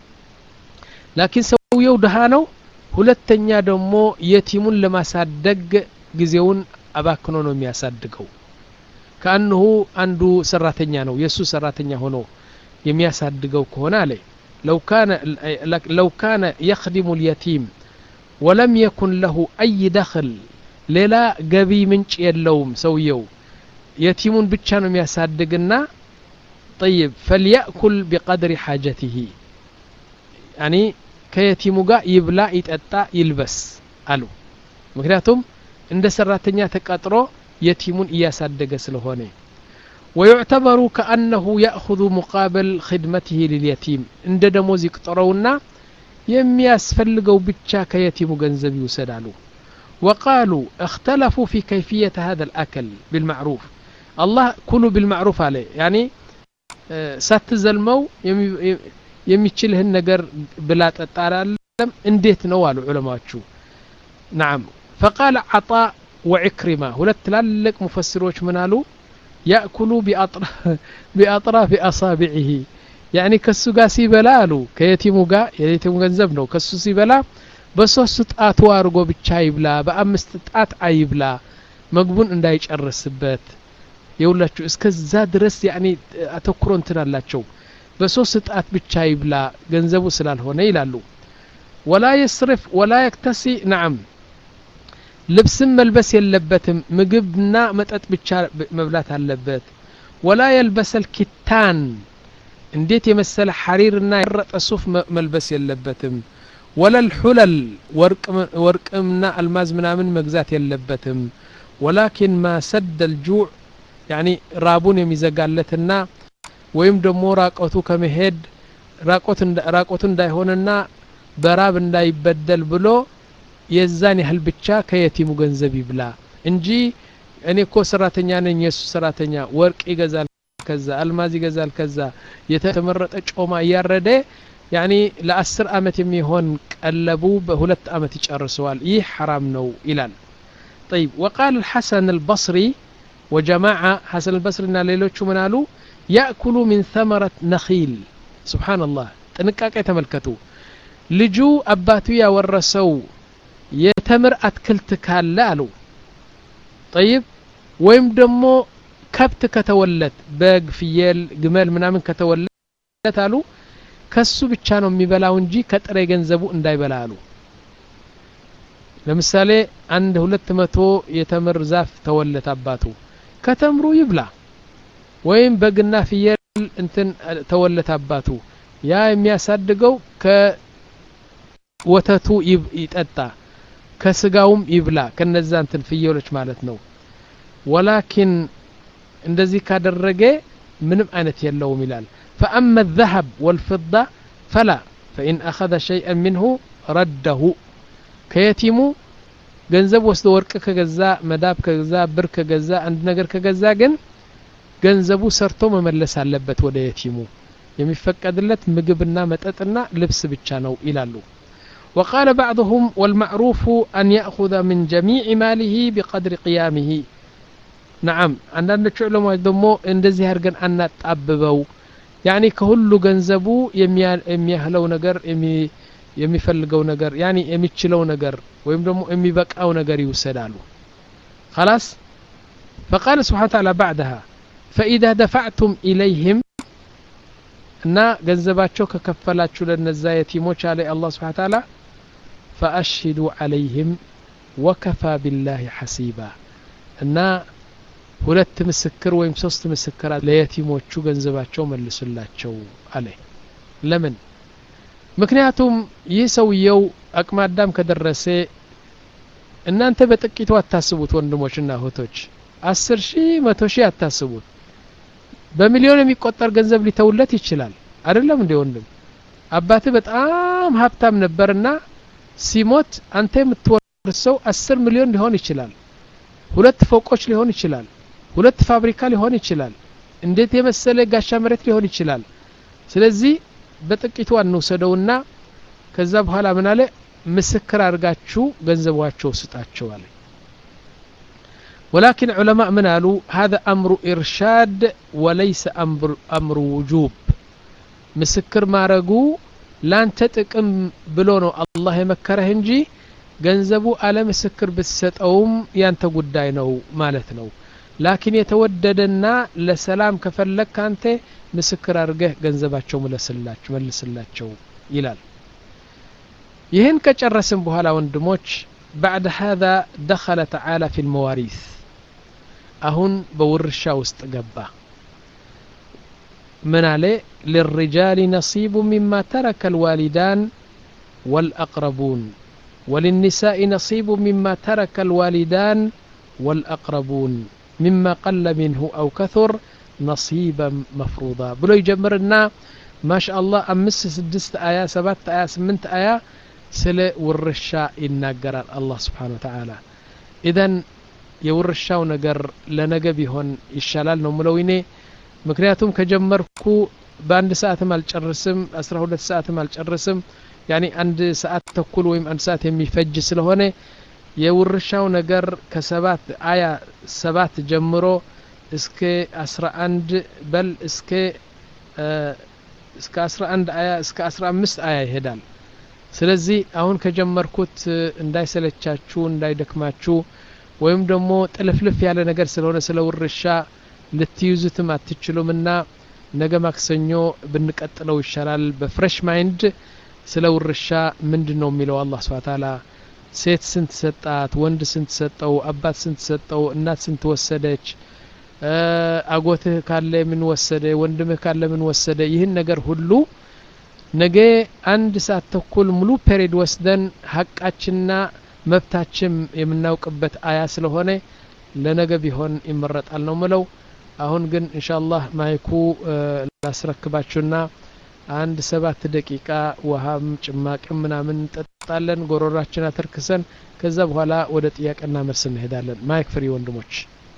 B: لكن ሰውየው ድሃ ነው ሁለተኛ ደግሞ የቲሙን ለማሳደግ ጊዜውን አባክኖ ነው የሚያሳድገው كأنه አንዱ ሰራተኛ ነው የሱ ሰራተኛ ሆኖ የሚያሳድገው ከሆነ አለ لو كان لو كان يخدم اليتيم ولم يكن له أي دخل ሌላ ገቢ ምንጭ የለውም ሰውየው የቲሙን ብቻ ነው የሚያሳድግና طيب فليأكل بقدر حاجته يعني ከየቲሙ ጋር ይብላ ይጠጣ ይልበስ አሉ ምክንያቱም እንደ ሰራተኛ ተቀጥሮ يتيمون إياسادق سلهوني ويعتبر كأنه يأخذ مقابل خدمته لليتيم عند دموز يقطرونا يمياس فلقوا بتشاك يتيم جنزب يسدالو وقالوا اختلفوا في كيفية هذا الأكل بالمعروف الله كلوا بالمعروف عليه يعني سات زلمو يميتشله النجر بلا تتعلم انديت نوال علماء شو نعم فقال عطاء وعكرمة هلت لك مفسروش منالو يأكلوا بأطراف بأطراف أصابعه يعني كسوغا سيبلالو كيتيموغا يتيمو غنزبنو كسو سيبلا በሶስት ጣቱ አርጎ ብቻ ይብላ በአምስት ጣት አይብላ ምግቡን እንዳይጨርስበት የውላችሁ እስከዛ ድረስ ያኒ አተኩሮ እንትናላቸው በሶስት ጣት ብቻ ይብላ ገንዘቡ ስላልሆነ ይላሉ ولا يصرف ولا يكتسي نعم ልብስም መልበስ የለበትም ምግብና መጠጥ ብቻ መብላት አለበት ولا يلبس الكتان እንዴት የመሰለ ሐሪርና የረጠ ሱፍ መልበስ የለበትም ولا الحلل ወርቅ ወርቅና አልማዝ ምናምን መግዛት የለበትም ولكن ما سد الجوع يعني رابون የሚዘጋለትና ወይም ደግሞ ራቆቱ ከመሄድ ራቆት ራቆቱ እንዳይሆንና በራብ እንዳይበደል ብሎ የዛን ያህል ብቻ ከየቲሙ ገንዘብ ይብላ እንጂ እኔ እኮ ሰራተኛ ነኝ የሱ ሰራተኛ ወርቅ ይገዛል ከዛ አልማዝ ይገዛል ከዛ የተመረጠ ጮማ ያረደ يعني ለአስር አመት የሚሆን ቀለቡ በሁለት አመት ይጨርሰዋል ይህ حرام ነው ይላል طيب وقال الحسن البصري وجماعه حسن البصري እና ሌሎቹ ምን አሉ ياكل من ثمرة نخيل سبحان الله ጥንቃቄ ተመልከቱ ልጁ አባቱ ያወረሰው የተምር አትክልት ካለ አሉ طيب ወይም ደግሞ ከብት ከተወለደ በግ ፍየል ግመል ምናምን ከተወለደ አሉ ከሱ ብቻ ነው የሚበላው እንጂ ከጥሬ ገንዘቡ እንዳይበላ አሉ ለምሳሌ አንድ ሁለት መቶ የተምር ዛፍ ተወለደ አባቱ ከተምሩ ይብላ ወይም በግና ፍየል እንትን ተወለደ አባቱ ያ የሚያሳድገው ከወተቱ ይጠጣ ከስጋውም ይብላ ከነዛ እንትን ፍየሎች ማለት ነው ولكن እንደዚህ ካደረገ ምንም አይነት የለውም ይላል فاما الذهب والفضه فلا فان اخذ شيئا منه رده ከየቲሙ ገንዘብ ወስዶ ወርቅ ከገዛ መዳብ ከገዛ ብር ከገዛ አንድ ነገር ከገዛ ግን ገንዘቡ ሰርቶ መመለስ አለበት ወደ የቲሙ የሚፈቀድለት ምግብና መጠጥና ልብስ ብቻ ነው ይላሉ وقال بعضهم والمعروف أن يأخذ من جميع ماله بقدر قيامه نعم عندنا علماء دمو እንደዚህ አርገን አናጣብበው يعني كሁሉ ገንዘቡ የሚያህለው ነገር የሚፈልገው ነገር يعني የሚችለው ነገር ወይም ደግሞ የሚበቃው ነገር ይወሰዳሉ خلاص فقال سبحانه وتعالى بعدها فإذا دفعتم إليهم እና ገንዘባቸው ከከፈላችሁ ለነዛ የቲሞች አለ አላህ Subhanahu Wa Ta'ala فأشهدوا عليهم وكفى بالله حسيبا እና ሁለት ምስክር ወይም ሶስት ምስክራት ለየቲሞቹ ገንዘባቸው መልሱላቸው አለ ለምን ምክንያቱም ይህ ሰውየው አቅመ አዳም ከደረሰ እናንተ በጥቂቱ አታስቡት ወንድሞችና እህቶች አስር ሺህ መቶ ሺህ አታስቡት በሚሊዮን የሚቆጠር ገንዘብ ሊተውለት ይችላል አይደለም እንደ ወንድም አባቴ በጣም ሀብታም ነበርና ሲሞት አንተ የምትወርሰው አስር ሚሊዮን ሊሆን ይችላል ሁለት ፎቆች ሊሆን ይችላል ሁለት ፋብሪካ ሊሆን ይችላል እንዴት የመሰለ ጋሻ መሬት ሊሆን ይችላል ስለዚህ በጥቂቱ አንወሰደውና ከዛ በኋላ ምን አለ ምስክር አርጋችሁ ገንዘባቸው ስጣቸው አለ ولكن علماء من قالوا هذا أمر إرشاد وليس أمر أمر وجوب مسكر ما رجو لان تتقم بلونه الله يمكره انجي ገንዘቡ አለ ምስክር በተሰጠውም ያንተ ጉዳይ ነው ማለት ነው لكن የተወደደና ለሰላም ከፈለክ አንተ ምስክር አርገህ ገንዘባቸው መልስላቸው መልስላቸው ይላል ይህን ከጨረስን በኋላ ወንድሞች بعد هذا دخل تعالى في المواريث አሁን በውርሻ ውስጥ ገባ ምን አለ للرجال نصيب مما ترك الوالدان والأقربون وللنساء نصيب مما ترك الوالدان والأقربون مما قل منه أو كثر نصيبا مفروضا بلو يجمرنا ما شاء الله أمس سدست آية سبت آية سمنت آية سلا والرشاء النقر الله سبحانه وتعالى إذن يورشاو نقر لنقبي هون الشلال نملويني مكنياتهم كجمركو باند ساعة مال الرسم أسره لت ساعة مال الرسم يعني عند ساعات تقول ويم عند ساعات يميفج سلهونه يورشاو نجر كسبات آية سبات جمرو اسك أسرع عند بل اسك آه اسك أسرع عند آية اسك أسرع مس آية هدال ስለዚህ አሁን ከጀመርኩት እንዳይሰለቻችሁ እንዳይደክማችሁ ወይም ደግሞ ጥልፍልፍ ያለ ነገር ስለሆነ ስለ ውርሻ ልትይዙትም አትችሉምና ነገ ማክሰኞ ብንቀጥለው ይሻላል በፍሬሽ ማይንድ ስለ ውርሻ ምንድነው የሚለው አላህ Subhanahu Wa Ta'ala ሴት ስንት ሰጣት ወንድ ስንት ሰጠው አባት ስንት ሰጠው እናት ስንት ወሰደች አጎትህ ካለ ምን ወሰደ ወንድምህ ካለ ምን ወሰደ ይህን ነገር ሁሉ ነገ አንድ ሰዓት ተኩል ሙሉ ፔሪድ ወስደን ሐቃችንና መብታችን የምናውቅበት አያ ስለሆነ ለነገ ቢሆን ይመረጣል ነው ምለው አሁን ግን ኢንሻአላህ ማይኩ ላስረክባችሁና አንድ ሰባት ደቂቃ ውሃም ጭማቂም ምናምን እንጠጣለን ጎሮራችን አተርክሰን ከዛ በኋላ ወደ ጥያቄና መልስ እንሄዳለን ማይክ ፍሪ ወንድሞች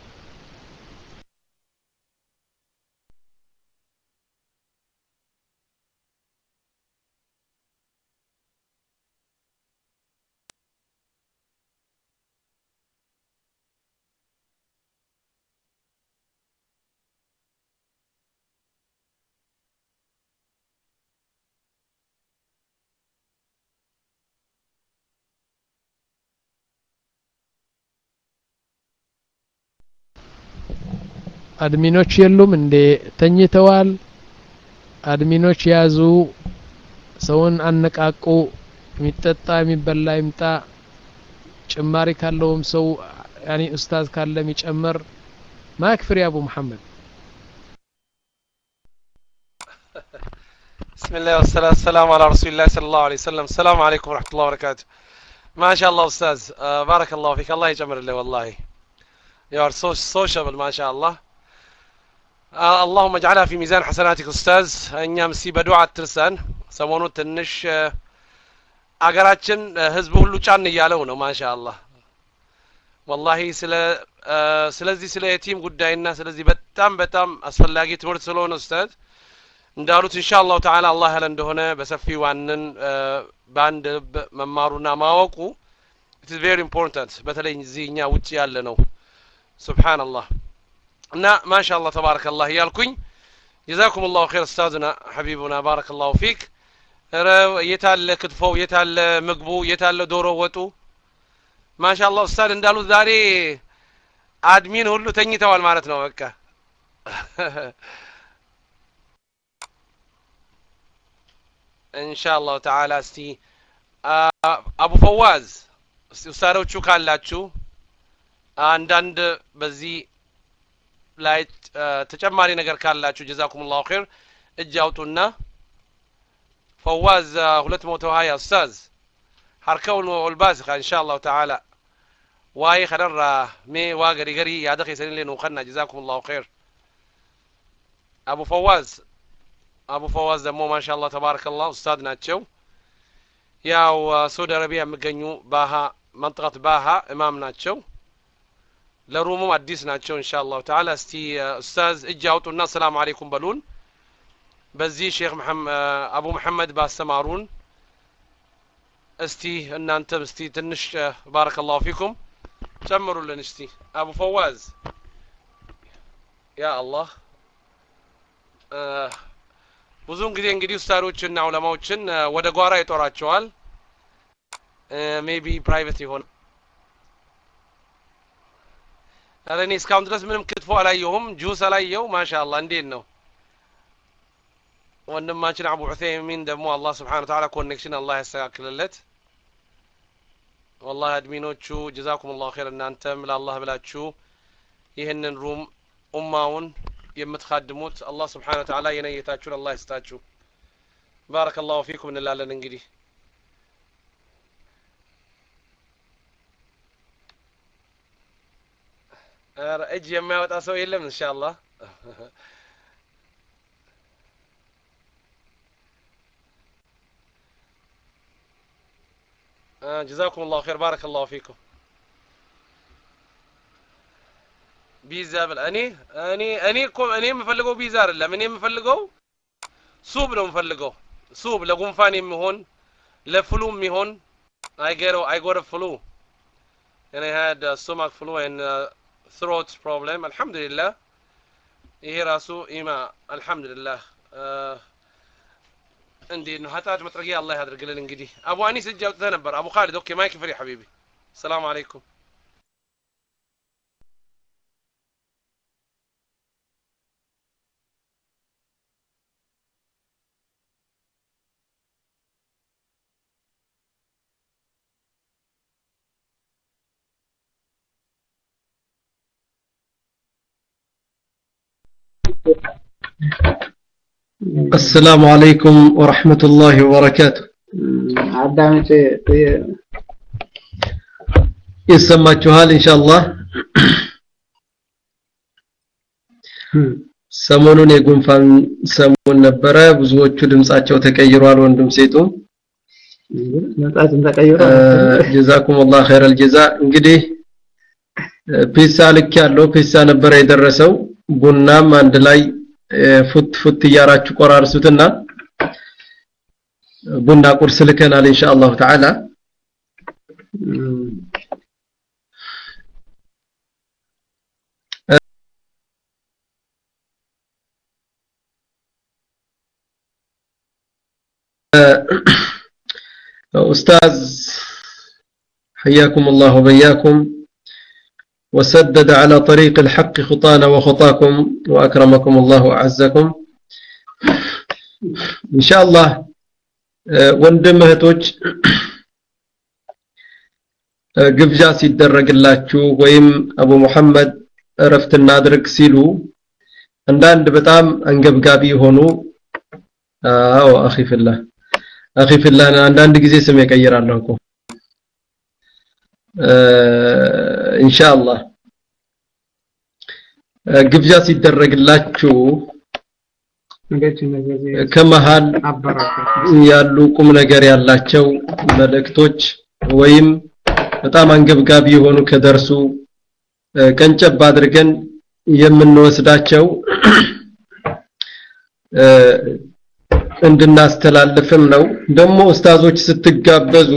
B: አድሚኖች የሉም እንዴ ተኝተዋል አድሚኖች ያዙ ሰውን አነቃቁ የሚጠጣ የሚበላ ይምጣ ጭማሪ ካለውም ሰው ያኒ ኡስታዝ ካለ የሚጨምር ማክፍር ያ አቡ መሐመድ
A: بسم الله والصلاة والسلام على رسول الله صلى الله عليه وسلم السلام عليكم ورحمة الله وبركاته ما شاء الله أستاذ uh, بارك الله فيك الله يجمر الله والله you are so sociable ما شاء الله uh, اللهم اجعلها في ميزان حسناتك أستاذ እኛም ሲ በዱዓ ትርሳን ሰሞኑ ትንሽ አገራችን ህዝብ ሁሉ ጫን እያለው ነው ማሻአላህ والله ስለ ስለዚህ ስለ የቲም ጉዳይና ስለዚህ በጣም በጣም አስፈላጊ ትምህርት ስለሆነ ኡስታዝ እንዳሉት ኢንሻአላህ ተዓላ አላህ ያለ እንደሆነ በሰፊው ዋንን ባንድ መማሩና ማወቁ it is very important በተለይ እዚህኛ ውጪ ያለ ነው ሱብሃንአላህ እና ማሻአላህ ተባረከላህ ያልኩኝ جزاكم الله خير استاذنا حبيبنا بارك الله فيك የታለ ክትፎው የታለ ምግቡ የታለ ዶሮ ወጡ ማሻአላህ ኡስታዝ እንዳሉት ዛሬ አድሚን ሁሉ ተኝተዋል ማለት ነው በቃ ኢንሻአላህ ተዓላ እስቲ አቡ ፈዋዝ ኡስታዞቹ ካላችሁ አንዳንድ በዚህ ላይ ተጨማሪ ነገር ካላችሁ ጀዛኩሙላሁ ኸይር እጅ አውጡና فواز ሁለት መቶ ሀያ استاذ حركوا البازخ ان شاء الله تعالى واي خرر مي واغري غري يا دخي سنين لين وخنا جزاكم الله خير ابو فواز ابو فواز دمو ما شاء الله تبارك الله استاذ ناتشو ያው ሳውዲ አረቢያ የሚገኙ ባሃ መንጥቃት ባሃ ኢማም ናቸው ለሩሙም አዲስ ናቸው ኢንሻአላህ ተዓላ እስቲ ኡስታዝ እጅ አውጡና ሰላም አለይኩም በሉን በዚህ ሼክ መሐመድ አቡ መሐመድ ባስተማሩን እስቲ እናንተም እስቲ ትንሽ ባረከላሁ ፊኩም ጨምሩልን እስቲ አቡ ፈዋዝ ያ አላህ ብዙን ጊዜ እንግዲህ ኡስታዞችና ዑለማዎችን ወደ ጓራ ይጦራቸዋል ሜቢ ፕራይቬት ይሆን አለኔ እስካሁን ድረስ ምንም ክትፎ አላየሁም ጁስ አላየው ማሻአላህ እንዴት ነው ወንድማችን አቡ ዑሰይሚን ደግሞ አላህ Subhanahu Wa Ta'ala ኮኔክሽን አላህ ያስተካክልለት والله አድሚኖቹ ጀዛኩሙላሁ ኸይር እናንተም ለአላህ ብላችሁ ይሄንን ሩም ኡማውን የምትخدሙት አላህ Subhanahu Wa Ta'ala የነየታችሁን አላህ ይስጣችሁ ባረከላሁ ፊኩም እንላለን እንግዲህ ኧረ እጅ የሚያወጣ ሰው የለም ኢንሻአላህ جزاكم الله خير بارك الله فيكم بيزا بل اني اني اني كم اني مفلقو بيزا አይደለም እኔ የምፈልገው ሱብ ነው የምፈልገው ሱብ ለጉንፋን የሚሆን ለፍሉም የሚሆን I get I got a flu and I had a stomach flu and uh, throat problem alhamdulillah ይሄ ራሱ ኢማ alhamdulillah عندي انه هتاج مطرقيه الله يهدرك لنا انقدي ابو انيس اجا تنبر ابو خالد اوكي مايك فري حبيبي السلام عليكم
C: السلام عليكم ورحمة الله وبركاته.
D: عدامي
C: ይሰማችኋል ኢንሻአላህ ሰሞኑን የጉንፋን ሰሞን ነበረ ብዙዎቹ ድምጻቸው ተቀይሯል ወንድም ሴቱ
D: ድምጻችን ተቀይሯል
C: ጀዛኩሙላህ ኸይረል ጀዛ እንግዲህ ፒሳ ልክ ያለው ፒሳ ነበር የደረሰው ቡናም አንድ ላይ ፉት ፉት ያራችሁ ቆራርሱትና ቡና ቁርስ ልከናል ኢንሻአላህ ተዓላ أستاذ حياكم الله وبياكم وسدد على طريق الحق خطانا وخطاكم وأكرمكم الله وأعزكم إن شاء الله ወንድም እህቶች ግብዣ ሲደረግላችሁ ወይም አቡ መሐመድ እረፍት እናድርግ ሲሉ አንዳንድ በጣም አንገብጋቢ ሆኑ አዎ አኺ ፊላህ አኺ ፊላህ አንዳንድ ጊዜ ስም ይቀይራለሁ እኮ ኢንሻአላህ ግብዣ ሲደረግላችሁ ከመሃል ያሉ ቁም ነገር ያላቸው መልእክቶች ወይም በጣም አንገብጋቢ የሆኑ ከደርሱ ቀንጨብ አድርገን የምንወስዳቸው እንድናስተላልፍም ነው ደግሞ ኡስታዞች ስትጋበዙ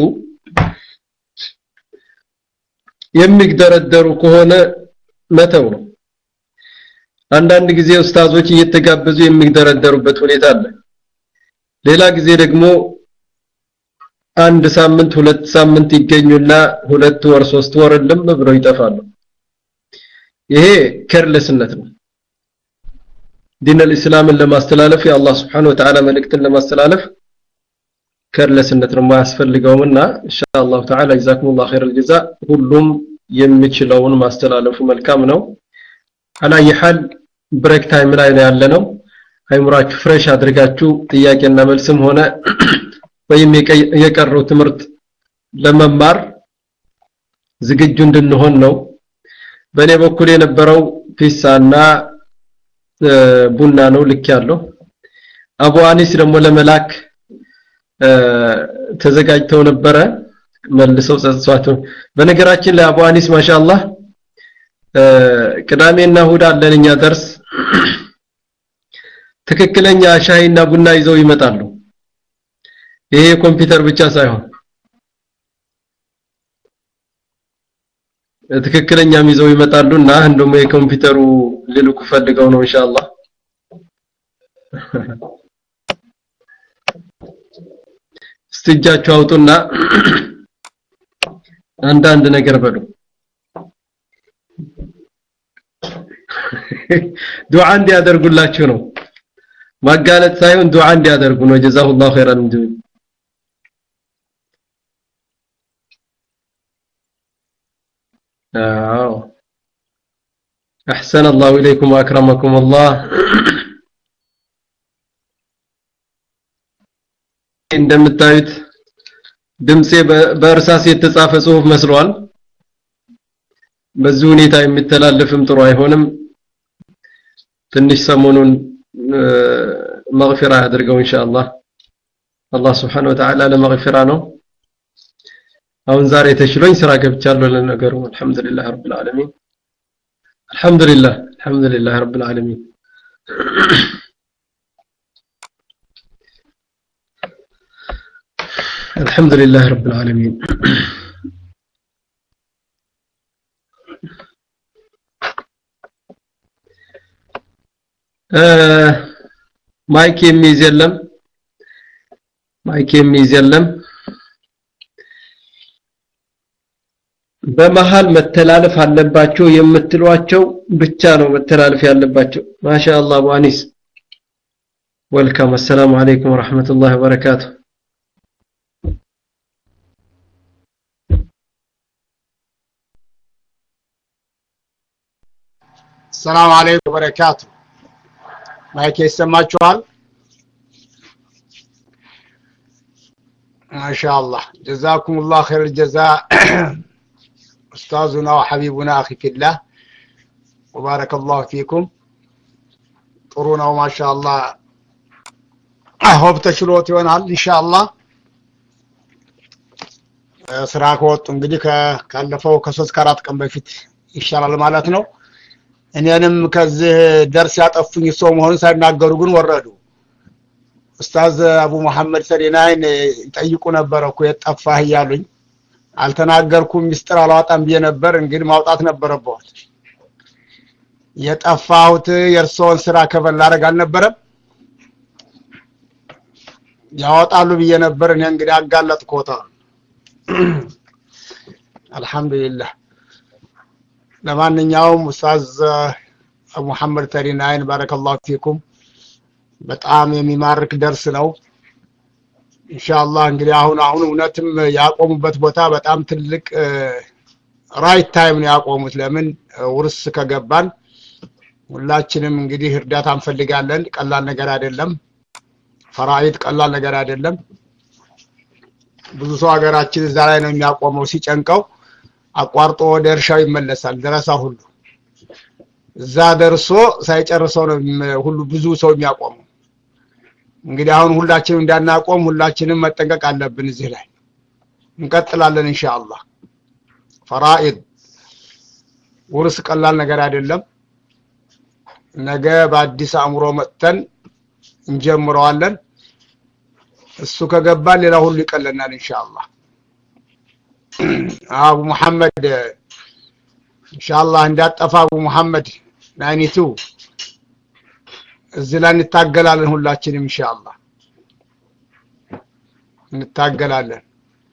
C: የሚግደረደሩ ከሆነ መተው ነው አንዳንድ ጊዜ ኡስታዞች እየተጋበዙ የሚግደረደሩበት ሁኔታ አለ ሌላ ጊዜ ደግሞ አንድ ሳምንት ሁለት ሳምንት ይገኙና ሁለት ወር ሶስት ወር ልም ብለው ይጠፋሉ ይሄ ከርለስነት ነው ዲን الاسلامን ለማስተላለፍ የአላህ Subhanahu Wa Ta'ala መልእክትን ለማስተላለፍ ከርለስነት ነው ማያስፈልገውምና ኢንሻአላህ ተዓላ ጀዛኩሙላህ ኸይረል ጀዛ ሁሉም የሚችለውን ማስተላለፉ መልካም ነው አላየ ሐል ብሬክ ታይም ላይ ነው ያለነው አይምራችሁ ፍሬሽ አድርጋችሁ ጥያቄና መልስም ሆነ ወይም የቀረው ትምርት ለመማር ዝግጁ እንድንሆን ነው በኔ በኩል የነበረው ፒሳና ቡና ነው ልክ ያለው አቡ አኒስ ደግሞ ለመላክ ተዘጋጅተው ነበረ መልሰው ጸጽቷቸው በነገራችን ላይ አቡ አኒስ ማሻአላህ ቅዳሜና እሁድ አለንኛ ደርስ ትክክለኛ ሻይና ቡና ይዘው ይመጣሉ ይሄ ኮምፒውተር ብቻ ሳይሆን ትክክለኛም ይዘው ይመጣሉና እንደውም የኮምፒውተሩ ልልኩ ፈልገው ነው ኢንሻአላህ ስትጃቸው አውጡና አንዳንድ ነገር በሉ ዱዓ እንዲያደርጉላችሁ ነው ማጋለጥ ሳይሆን ዱዓ እንዲያደርጉ ነው ጀዛሁላሁ ኸይራን እንጂ አዎ احسن الله اليكم واكرمكم الله እንደምታዩት ድምጼ በእርሳስ የተጻፈ ጽሁፍ መስሏል በዚህ ሁኔታ የሚተላለፍም ጥሩ አይሆንም ትንሽ ሰሞኑን መግፊራ ያድርገው ኢንሻአላህ አላህ Subhanahu Wa Ta'ala ለመግፊራ ነው አሁን ዛሬ ተሽሎኝ ስራ ገብቻለሁ ለነገሩ አልহামዱሊላህ ረብል ዓለሚን አልহামዱሊላህ አልহামዱሊላህ ረብል ዓለሚን አልহামዱሊላህ ረብል ዓለሚን ማይክ የሚይዝ የለም ማይክ የሚይዝ የለም በመሃል መተላለፍ አለባቸው የምትሏቸው ብቻ ነው መተላለፍ ያለባቸው ማሻአላህ አቡ አኒስ ወልካም السلام عليكم ورحمة الله وبركاته
E: السلام عليكم وبركاته ማይክ ይሰማችኋል ما شاء الله جزاكم الله خير الجزاء أستاذنا وحبيبنا أخي في الله وبارك الله فيكم طرونا وما شاء الله أهوب تشلوتي ونهال إن شاء الله سراك وقت እንግዲህ ካለፈው ከሶስት ከአራት ቀን በፊት ይሻላል ማለት ነው እኔንም ከዚህ ደርስ ያጠፉኝ ሰው መሆኑን ሳይናገሩ ግን ወረዱ ኡስታዝ አቡ መሐመድ ሰሪናይን ይጠይቁ ነበር እኮ የጠፋህ ያሉኝ አልተናገርኩም ሚስጥር አላወጣም ብዬ ነበር እንግዲህ ማውጣት ነበረበት የጠፋሁት የርሶን ስራ ከበላ አረግ አልነበረም ያወጣሉ ብዬ ነበር እኔ እንግዲህ አጋለጥኩት አልহামዱሊላህ ለማንኛውም ኡስታዝ አቡ መሐመድ ሰሪናይን ባረከላሁ ፊኩም በጣም የሚማርክ ደርስ ነው ኢንሻአላህ እንግዲህ አሁን አሁን እውነትም ያቆሙበት ቦታ በጣም ትልቅ ራይት ታይም ነው ያቆሙት ለምን ውርስ ከገባን ሁላችንም እንግዲህ እርዳታ እንፈልጋለን ቀላል ነገር አይደለም ፈራኢድ ቀላል ነገር አይደለም ብዙ ሰው ሀገራችን እዛ ላይ ነው የሚያቆመው ሲጨንቀው አቋርጦ ወደ እርሻው ይመለሳል ደረሳ ሁሉ እዛ ደርሶ ሳይጨርሰው ነው ሁሉ ብዙ ሰው የሚያቆመው እንግዲህ አሁን ሁላችንም እንዳናቆም ሁላችንም መጠንቀቅ አለብን እዚህ ላይ እንቀጥላለን ኢንሻአላህ ፈራኢድ ውርስ ቀላል ነገር አይደለም ነገ በአዲስ አምሮ መጥተን እንጀምረዋለን እሱ ከገባ ሌላ ሁሉ ይቀለናል ኢንሻአላህ አቡ መሐመድ ኢንሻአላህ እንዳጠፋ አቡ መሐመድ ናይኒቱ እዝላን እንታገላለን ሁላችንም ኢንሻአላህ እንታገላለን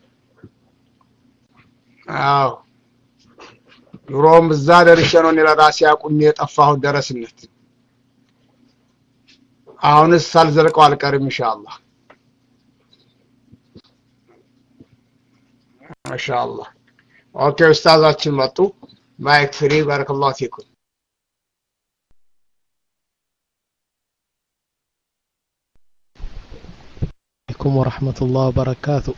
E: አው ሮም እዛ ደርሼ ነው ለራሴ አቁሜ የጠፋሁ ደረስነት አሁንስ ሳልዘልቀው አልቀርም ኢንሻአላህ ማሻአላህ ኦኬ ኡስታዛችን መጡ ማይክ ፍሪ ባረከላሁ ፊኩም
B: አለይኩም ወራህመቱላሂ ወበረካቱ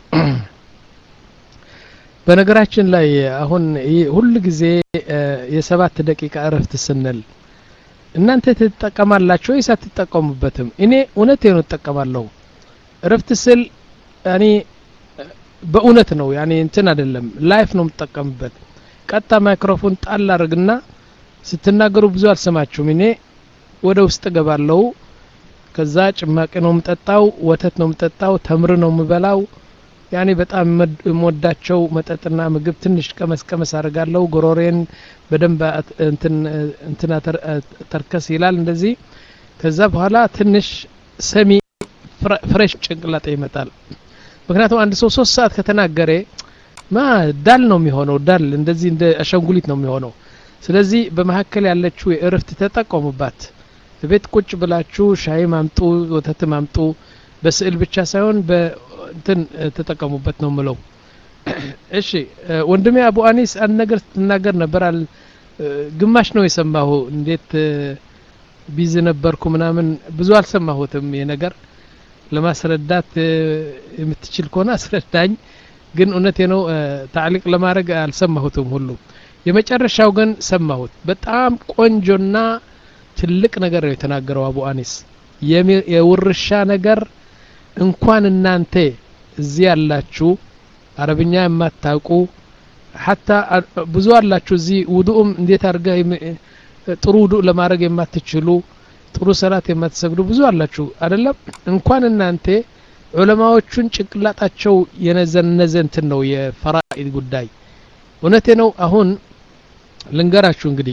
B: በነገራችን ላይ አሁን ሁሉ ጊዜ የሰባት ደቂቃ እረፍት ስንል እናንተ ተጠቀማላችሁ ወይስ አትጠቀሙበትም እኔ እውነቴ ነው ተጠቀማለሁ እረፍት ስል እኔ በእውነት ነው ያኔ እንትን አይደለም ላይፍ ነው ተጠቀምበት ቀጣ ማይክሮፎን ጣል አርግና ስትናገሩ ብዙ አልሰማችሁም እኔ ወደ ውስጥ ገባለሁ ከዛ ጭማቂ ነው መጠጣው ወተት ነው መጠጣው ተምር ነው ምበላው ያኔ በጣም መወዳቸው መጠጥና ምግብ ትንሽ ቀመስ ቀመስ አርጋለሁ ጎሮሬን በደንብ እንትን እንትና ተርከስ ይላል እንደዚህ ከዛ በኋላ ትንሽ ሰሚ ፍሬሽ ጭንቅላጤ ይመጣል ምክንያቱም አንድ ሰው ሶስት ሰዓት ከተናገረ ማ ዳል ነው የሚሆነው ዳል እንደዚህ እንደ አሻንጉሊት ነው የሚሆነው ስለዚህ በመሐከል ያለችው የእረፍት ተጠቀሙባት ቤት ቁጭ ብላችሁ ሻይ ማምጡ ወተት ማምጡ በስዕል ብቻ ሳይሆን በእንትን ተጠቀሙበት ነው ምለው እሺ ወንድሜ አቡ አኒስ አንድ ነገር ተናገር ነበር አል ግማሽ ነው የሰማሁ እንዴት ቢዚ ነበርኩ ምናምን ብዙ አልሰማሁትም የነገር ለማስረዳት የምትችል ከሆነ አስረዳኝ ግን እውነቴ ነው ታዕሊቅ ለማድረግ አልሰማሁትም ሁሉ የመጨረሻው ግን ሰማሁት በጣም ቆንጆና ትልቅ ነገር ነው የተናገረው አቡ አኒስ የውርሻ ነገር እንኳን እናንተ እዚህ ያላችሁ አረብኛ የማታውቁ hatta ብዙ አላችሁ እዚህ ውዱኡም እንዴት አርጋ ጥሩ ውዱእ ለማድረግ የማትችሉ ጥሩ ሰላት የማትሰግዱ ብዙ አላችሁ አይደለም እንኳን እናንተ ዑለማዎቹን ጭቅላጣቸው የነዘነዘንት ነው የፈራኢድ ጉዳይ እውነቴ ነው አሁን ልንገራችሁ እንግዲህ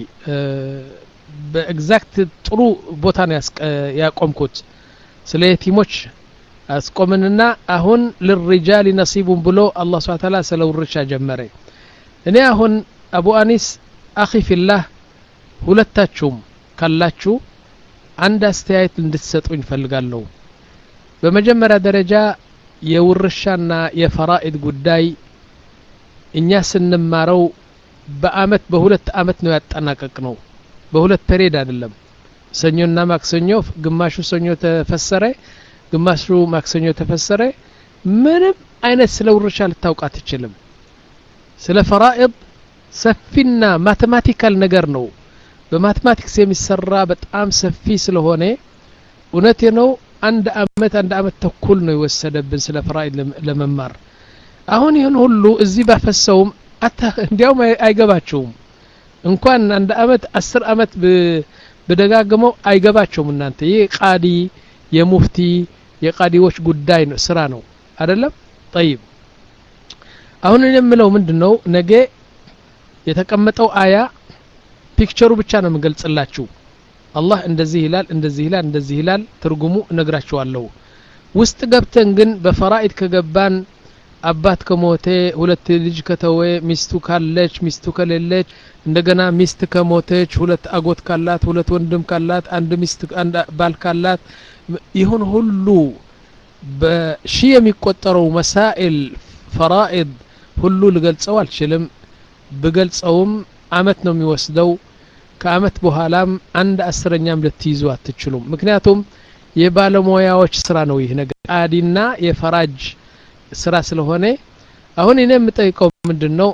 B: በኤግዛክት ጥሩ ቦታ ነው ያቆምኩት ስለ የቲሞች አስቆምንና አሁን للرجال نصيب ብሎ አላህ Subhanahu Ta'ala ስለ ውርሻ ጀመረ እኔ አሁን አቡ አኒስ አኺ ፊላህ ሁለታችሁም ካላችሁ አንድ አስተያየት እንድትሰጡኝ ፈልጋለሁ በመጀመሪያ ደረጃ የውርሻና የፈራኢድ ጉዳይ እኛ ስንማረው በአመት በሁለት አመት ነው ያጠናቀቅነው በሁለት ፔሪድ አይደለም ሰኞና ማክሰኞ ግማሹ ሰኞ ተፈሰረ ግማሹ ማክሰኞ ተፈሰረ ምንም አይነት ስለ ውርሻ ልታውቃ ትችልም ስለ ፈራኢድ ሰፊና ማቴማቲካል ነገር ነው በማቴማቲክስ የሚሰራ በጣም ሰፊ ስለሆነ እውነቴ ነው አንድ አመት አንድ አመት ተኩል ነው የወሰደብን ስለ ፈራኢድ ለመማር አሁን ይሄን ሁሉ እዚህ ባፈሰውም አታ እንዲያውም አይገባቸውም እንኳን አንድ አመት አስር አመት በደጋግመው አይገባቸውም እናንተ ይሄ ቃዲ የሙፍቲ የቃዲዎች ጉዳይ ነው ስራ ነው አይደለም طيب አሁን የምለው ምንድነው ነገ የተቀመጠው አያ ፒክቸሩ ብቻ ነው የምገልጽላችሁ አላህ እንደዚህ ይላል እንደዚህ ይላል እንደዚህ ይላል ትርጉሙ እነግራችኋለሁ ውስጥ ገብተን ግን በፈራኢድ ከገባን አባት ከሞተ ሁለት ልጅ ከተወ ሚስቱ ካለች ሚስቱ ከሌለች እንደገና ሚስት ከሞተች ሁለት አጎት ካላት ሁለት ወንድም ካላት አንድ ሚስት አንድ ባል ካላት ይሁን ሁሉ በሺ የሚቆጠረው መሳኢል ፈራኢድ ሁሉ ልገልጸው አልችልም በገልጸውም አመት ነው የሚወስደው ከአመት በኋላም አንድ አስረኛም ልትይዙ አትችሉም ምክንያቱም የባለሙያዎች ስራ ነው ይሄ ነገር ቃዲና የፈራጅ ስራ ስለሆነ አሁን እኔ የምጠይቀው ምንድነው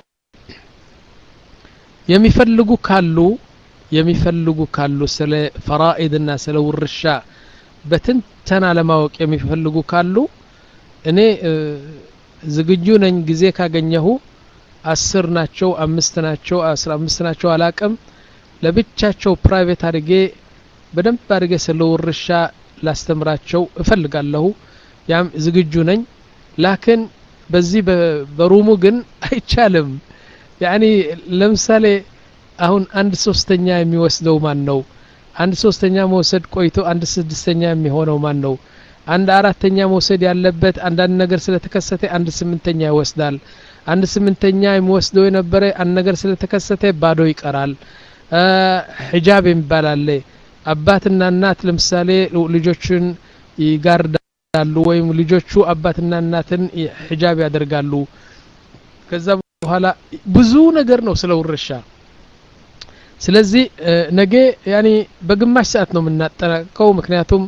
B: የሚፈልጉ ካሉ የሚፈልጉ ካሉ ስለ ፈራኢድና ስለ ውርሻ በትንተና ለማወቅ የሚፈልጉ ካሉ እኔ ዝግጁ ነኝ ጊዜ ካገኘሁ አስር ናቸው አምስት ናቸው አስራ አምስት ናቸው አላቅም ለብቻቸው ፕራይቬት አድርጌ በደንብ አድርጌ ስለ ውርሻ ላስተምራቸው እፈልጋለሁ ያም ዝግጁ ነኝ ላኪን በዚህ በሩሙ ግን አይቻልም ያኒ ለምሳሌ አሁን አንድ ሶስተኛ የሚወስደው ማን ነው አንድ ሶስተኛ መውሰድ ቆይቶ አንድ ስድስተኛ የሚሆነው ማን ነው አንድ አራተኛ መውሰድ ያለበት አንዳንድ ነገር ስለተከሰተ አንድ ስምንተኛ ይወስዳል አንድ ስምንተኛ የሚወስደው የነበረ አንድ ነገር ስለተከሰተ ባዶ ይቀራል ሂጃብ ይባላል አባትና እናት ለምሳሌ ልጆችን ይጋርዳሉ ወይም ልጆቹ አባትና እናትን ሂጃብ ያደርጋሉ ከዛ በኋላ ብዙ ነገር ነው ስለ ውርሻ ስለዚህ ነገ ያኒ በግማሽ ሰዓት ነው የምናጠናቀቀው ምክንያቱም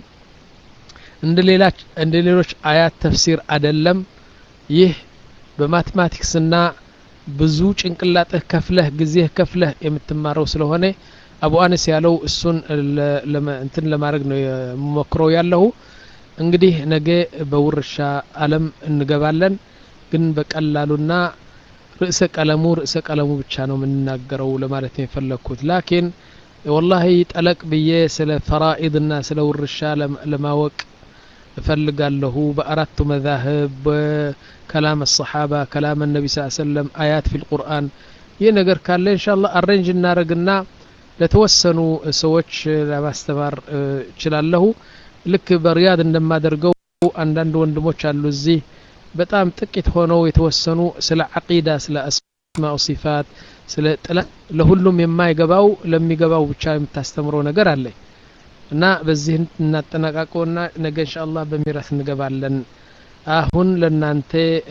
B: እንደሌላች እንደሌሎች አያት ተፍሲር አይደለም ይህ በማቴማቲክስና ብዙ ጭንቅላትህ ከፍለህ ጊዜ ከፍለህ የምትማረው ስለሆነ አቡ አነስ ያለው እሱን እንትን ለማድረግ ነው የሞክረው ያለው እንግዲህ ነገ በውርሻ ዓለም እንገባለን ግን በቀላሉና ርዕሰ ቀለሙ ርዕሰ ቀለሙ ብቻ ነው የምንናገረው ለማለት ነው የፈለኩት ላኪን والله ጠለቅ ብዬ ስለ ፈራኢድና ስለ ውርሻ ለማወቅ እፈልጋለሁ በአራቱ መዛህብ كلام الصحابه كلام النبي صلى الله عليه وسلم آيات في القرآن ይህ ነገር ካለ ኢንሻአላህ አሬንጅ እናረግና ለተወሰኑ ሰዎች ለማስተማር እችላለሁ ልክ በሪያድ እንደማደርገው አንዳንድ ወንድሞች አሉ እዚህ በጣም ጥቂት ሆነው የተወሰኑ ስለ አቂዳ ስለ አስማኡ ሲፋት ስለ ጥላ ለሁሉም የማይገባው ለሚገባው ብቻ የምታስተምረው ነገር አለ እና በዚህ እናጠናቀቀውና ነገ ኢንሻአላህ በሚራስ እንገባለን አሁን ለናንተ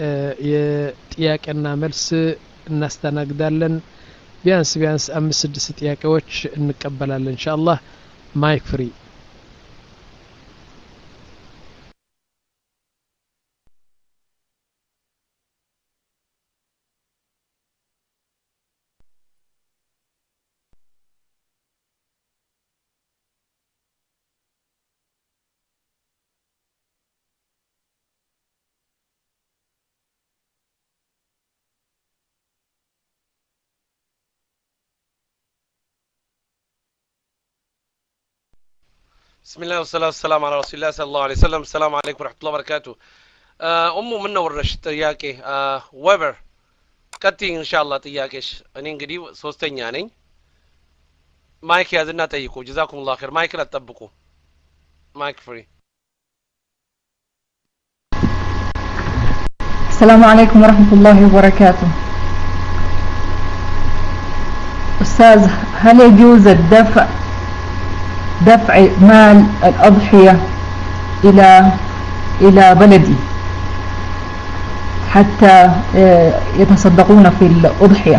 B: የጥያቄና መልስ እናስተናግዳለን ቢያንስ ቢያንስ አምስት ስድስት ጥያቄዎች እንቀበላለን ኢንሻአላህ ማይክ ፍሪ
A: بسم الله والصلاة والسلام على رسول الله صلى الله عليه وسلم السلام عليكم ورحمة الله وبركاته أمو منا ورش تياكي ويبر كتي إن شاء الله تياكيش أنا إنجدي سوستين يعني مايك يا زنا تيكو جزاكم الله خير مايك لا تطبقوا مايك فري
F: السلام عليكم ورحمة الله وبركاته. أستاذ هل يجوز الدفع دفع مال الأضحية إلى إلى بلدي حتى يتصدقون في الأضحية؟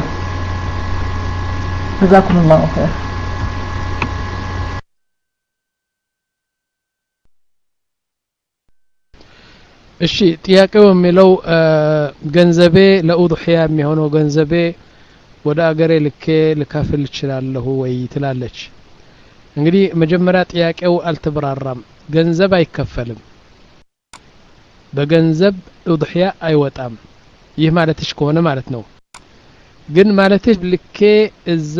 F: جزاكم الله خير.
B: እሺ ጥያቄው የሚለው ገንዘቤ ለኡድህያ የሚሆነው ገንዘቤ ወደ አገሬ ልኬ ልካፍል ይችላልሁ ወይ ትላለች። እንግዲህ መጀመሪያ ጥያቄው አልተብራራም። ገንዘብ አይከፈልም፣ በገንዘብ ኡድህያ አይወጣም። ይህ ማለትሽ ከሆነ ማለት ነው። ግን ማለትሽ ልኬ እዛ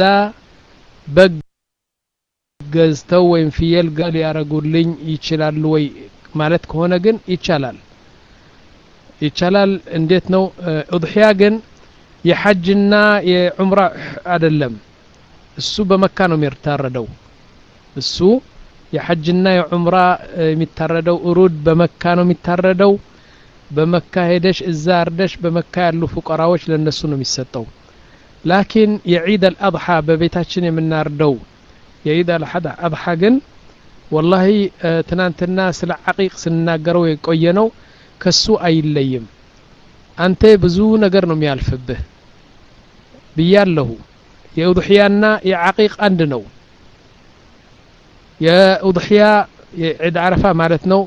B: በገዝተው ወይም ፍየል ጋር ያረጉልኝ ይችላል ወይ ማለት ከሆነ ግን ይቻላል ይቻላል። እንዴት ነው? ኡድህያ ግን የሐጅና የዑምራ አይደለም። እሱ በመካ ነው የሚታረደው። እሱ የሐጅና የዑምራ የሚታረደው ኡሩድ በመካ ነው የሚታረደው። በመካ ሄደሽ እዛ አርደሽ በመካ ያሉ ፉቀራዎች ለነሱ ነው የሚሰጠው። ላኪን የዒድ አልአድሃ በቤታችን የምናርደው የዒድ አልአድሃ ግን ወላሂ ትናንትና ስለ ዓቂቅ ስንናገረው የቆየነው ከሱ አይለይም። አንተ ብዙ ነገር ነው የሚያልፍብህ ብያለሁ። የኡድህያና የዓቂቅ አንድ ነው። የኡድህያ የዒድ አረፋ ማለት ነው።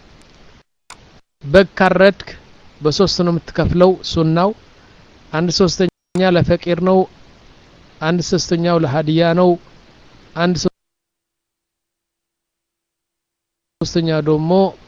B: በካረድክ በሶስት ነው የምትከፍለው ሱናው። አንድ ሶስተኛ ለፈቂር ነው፣ አንድ ሶስተኛው ለሃዲያ ነው፣ አንድ ሶስተኛው ደግሞ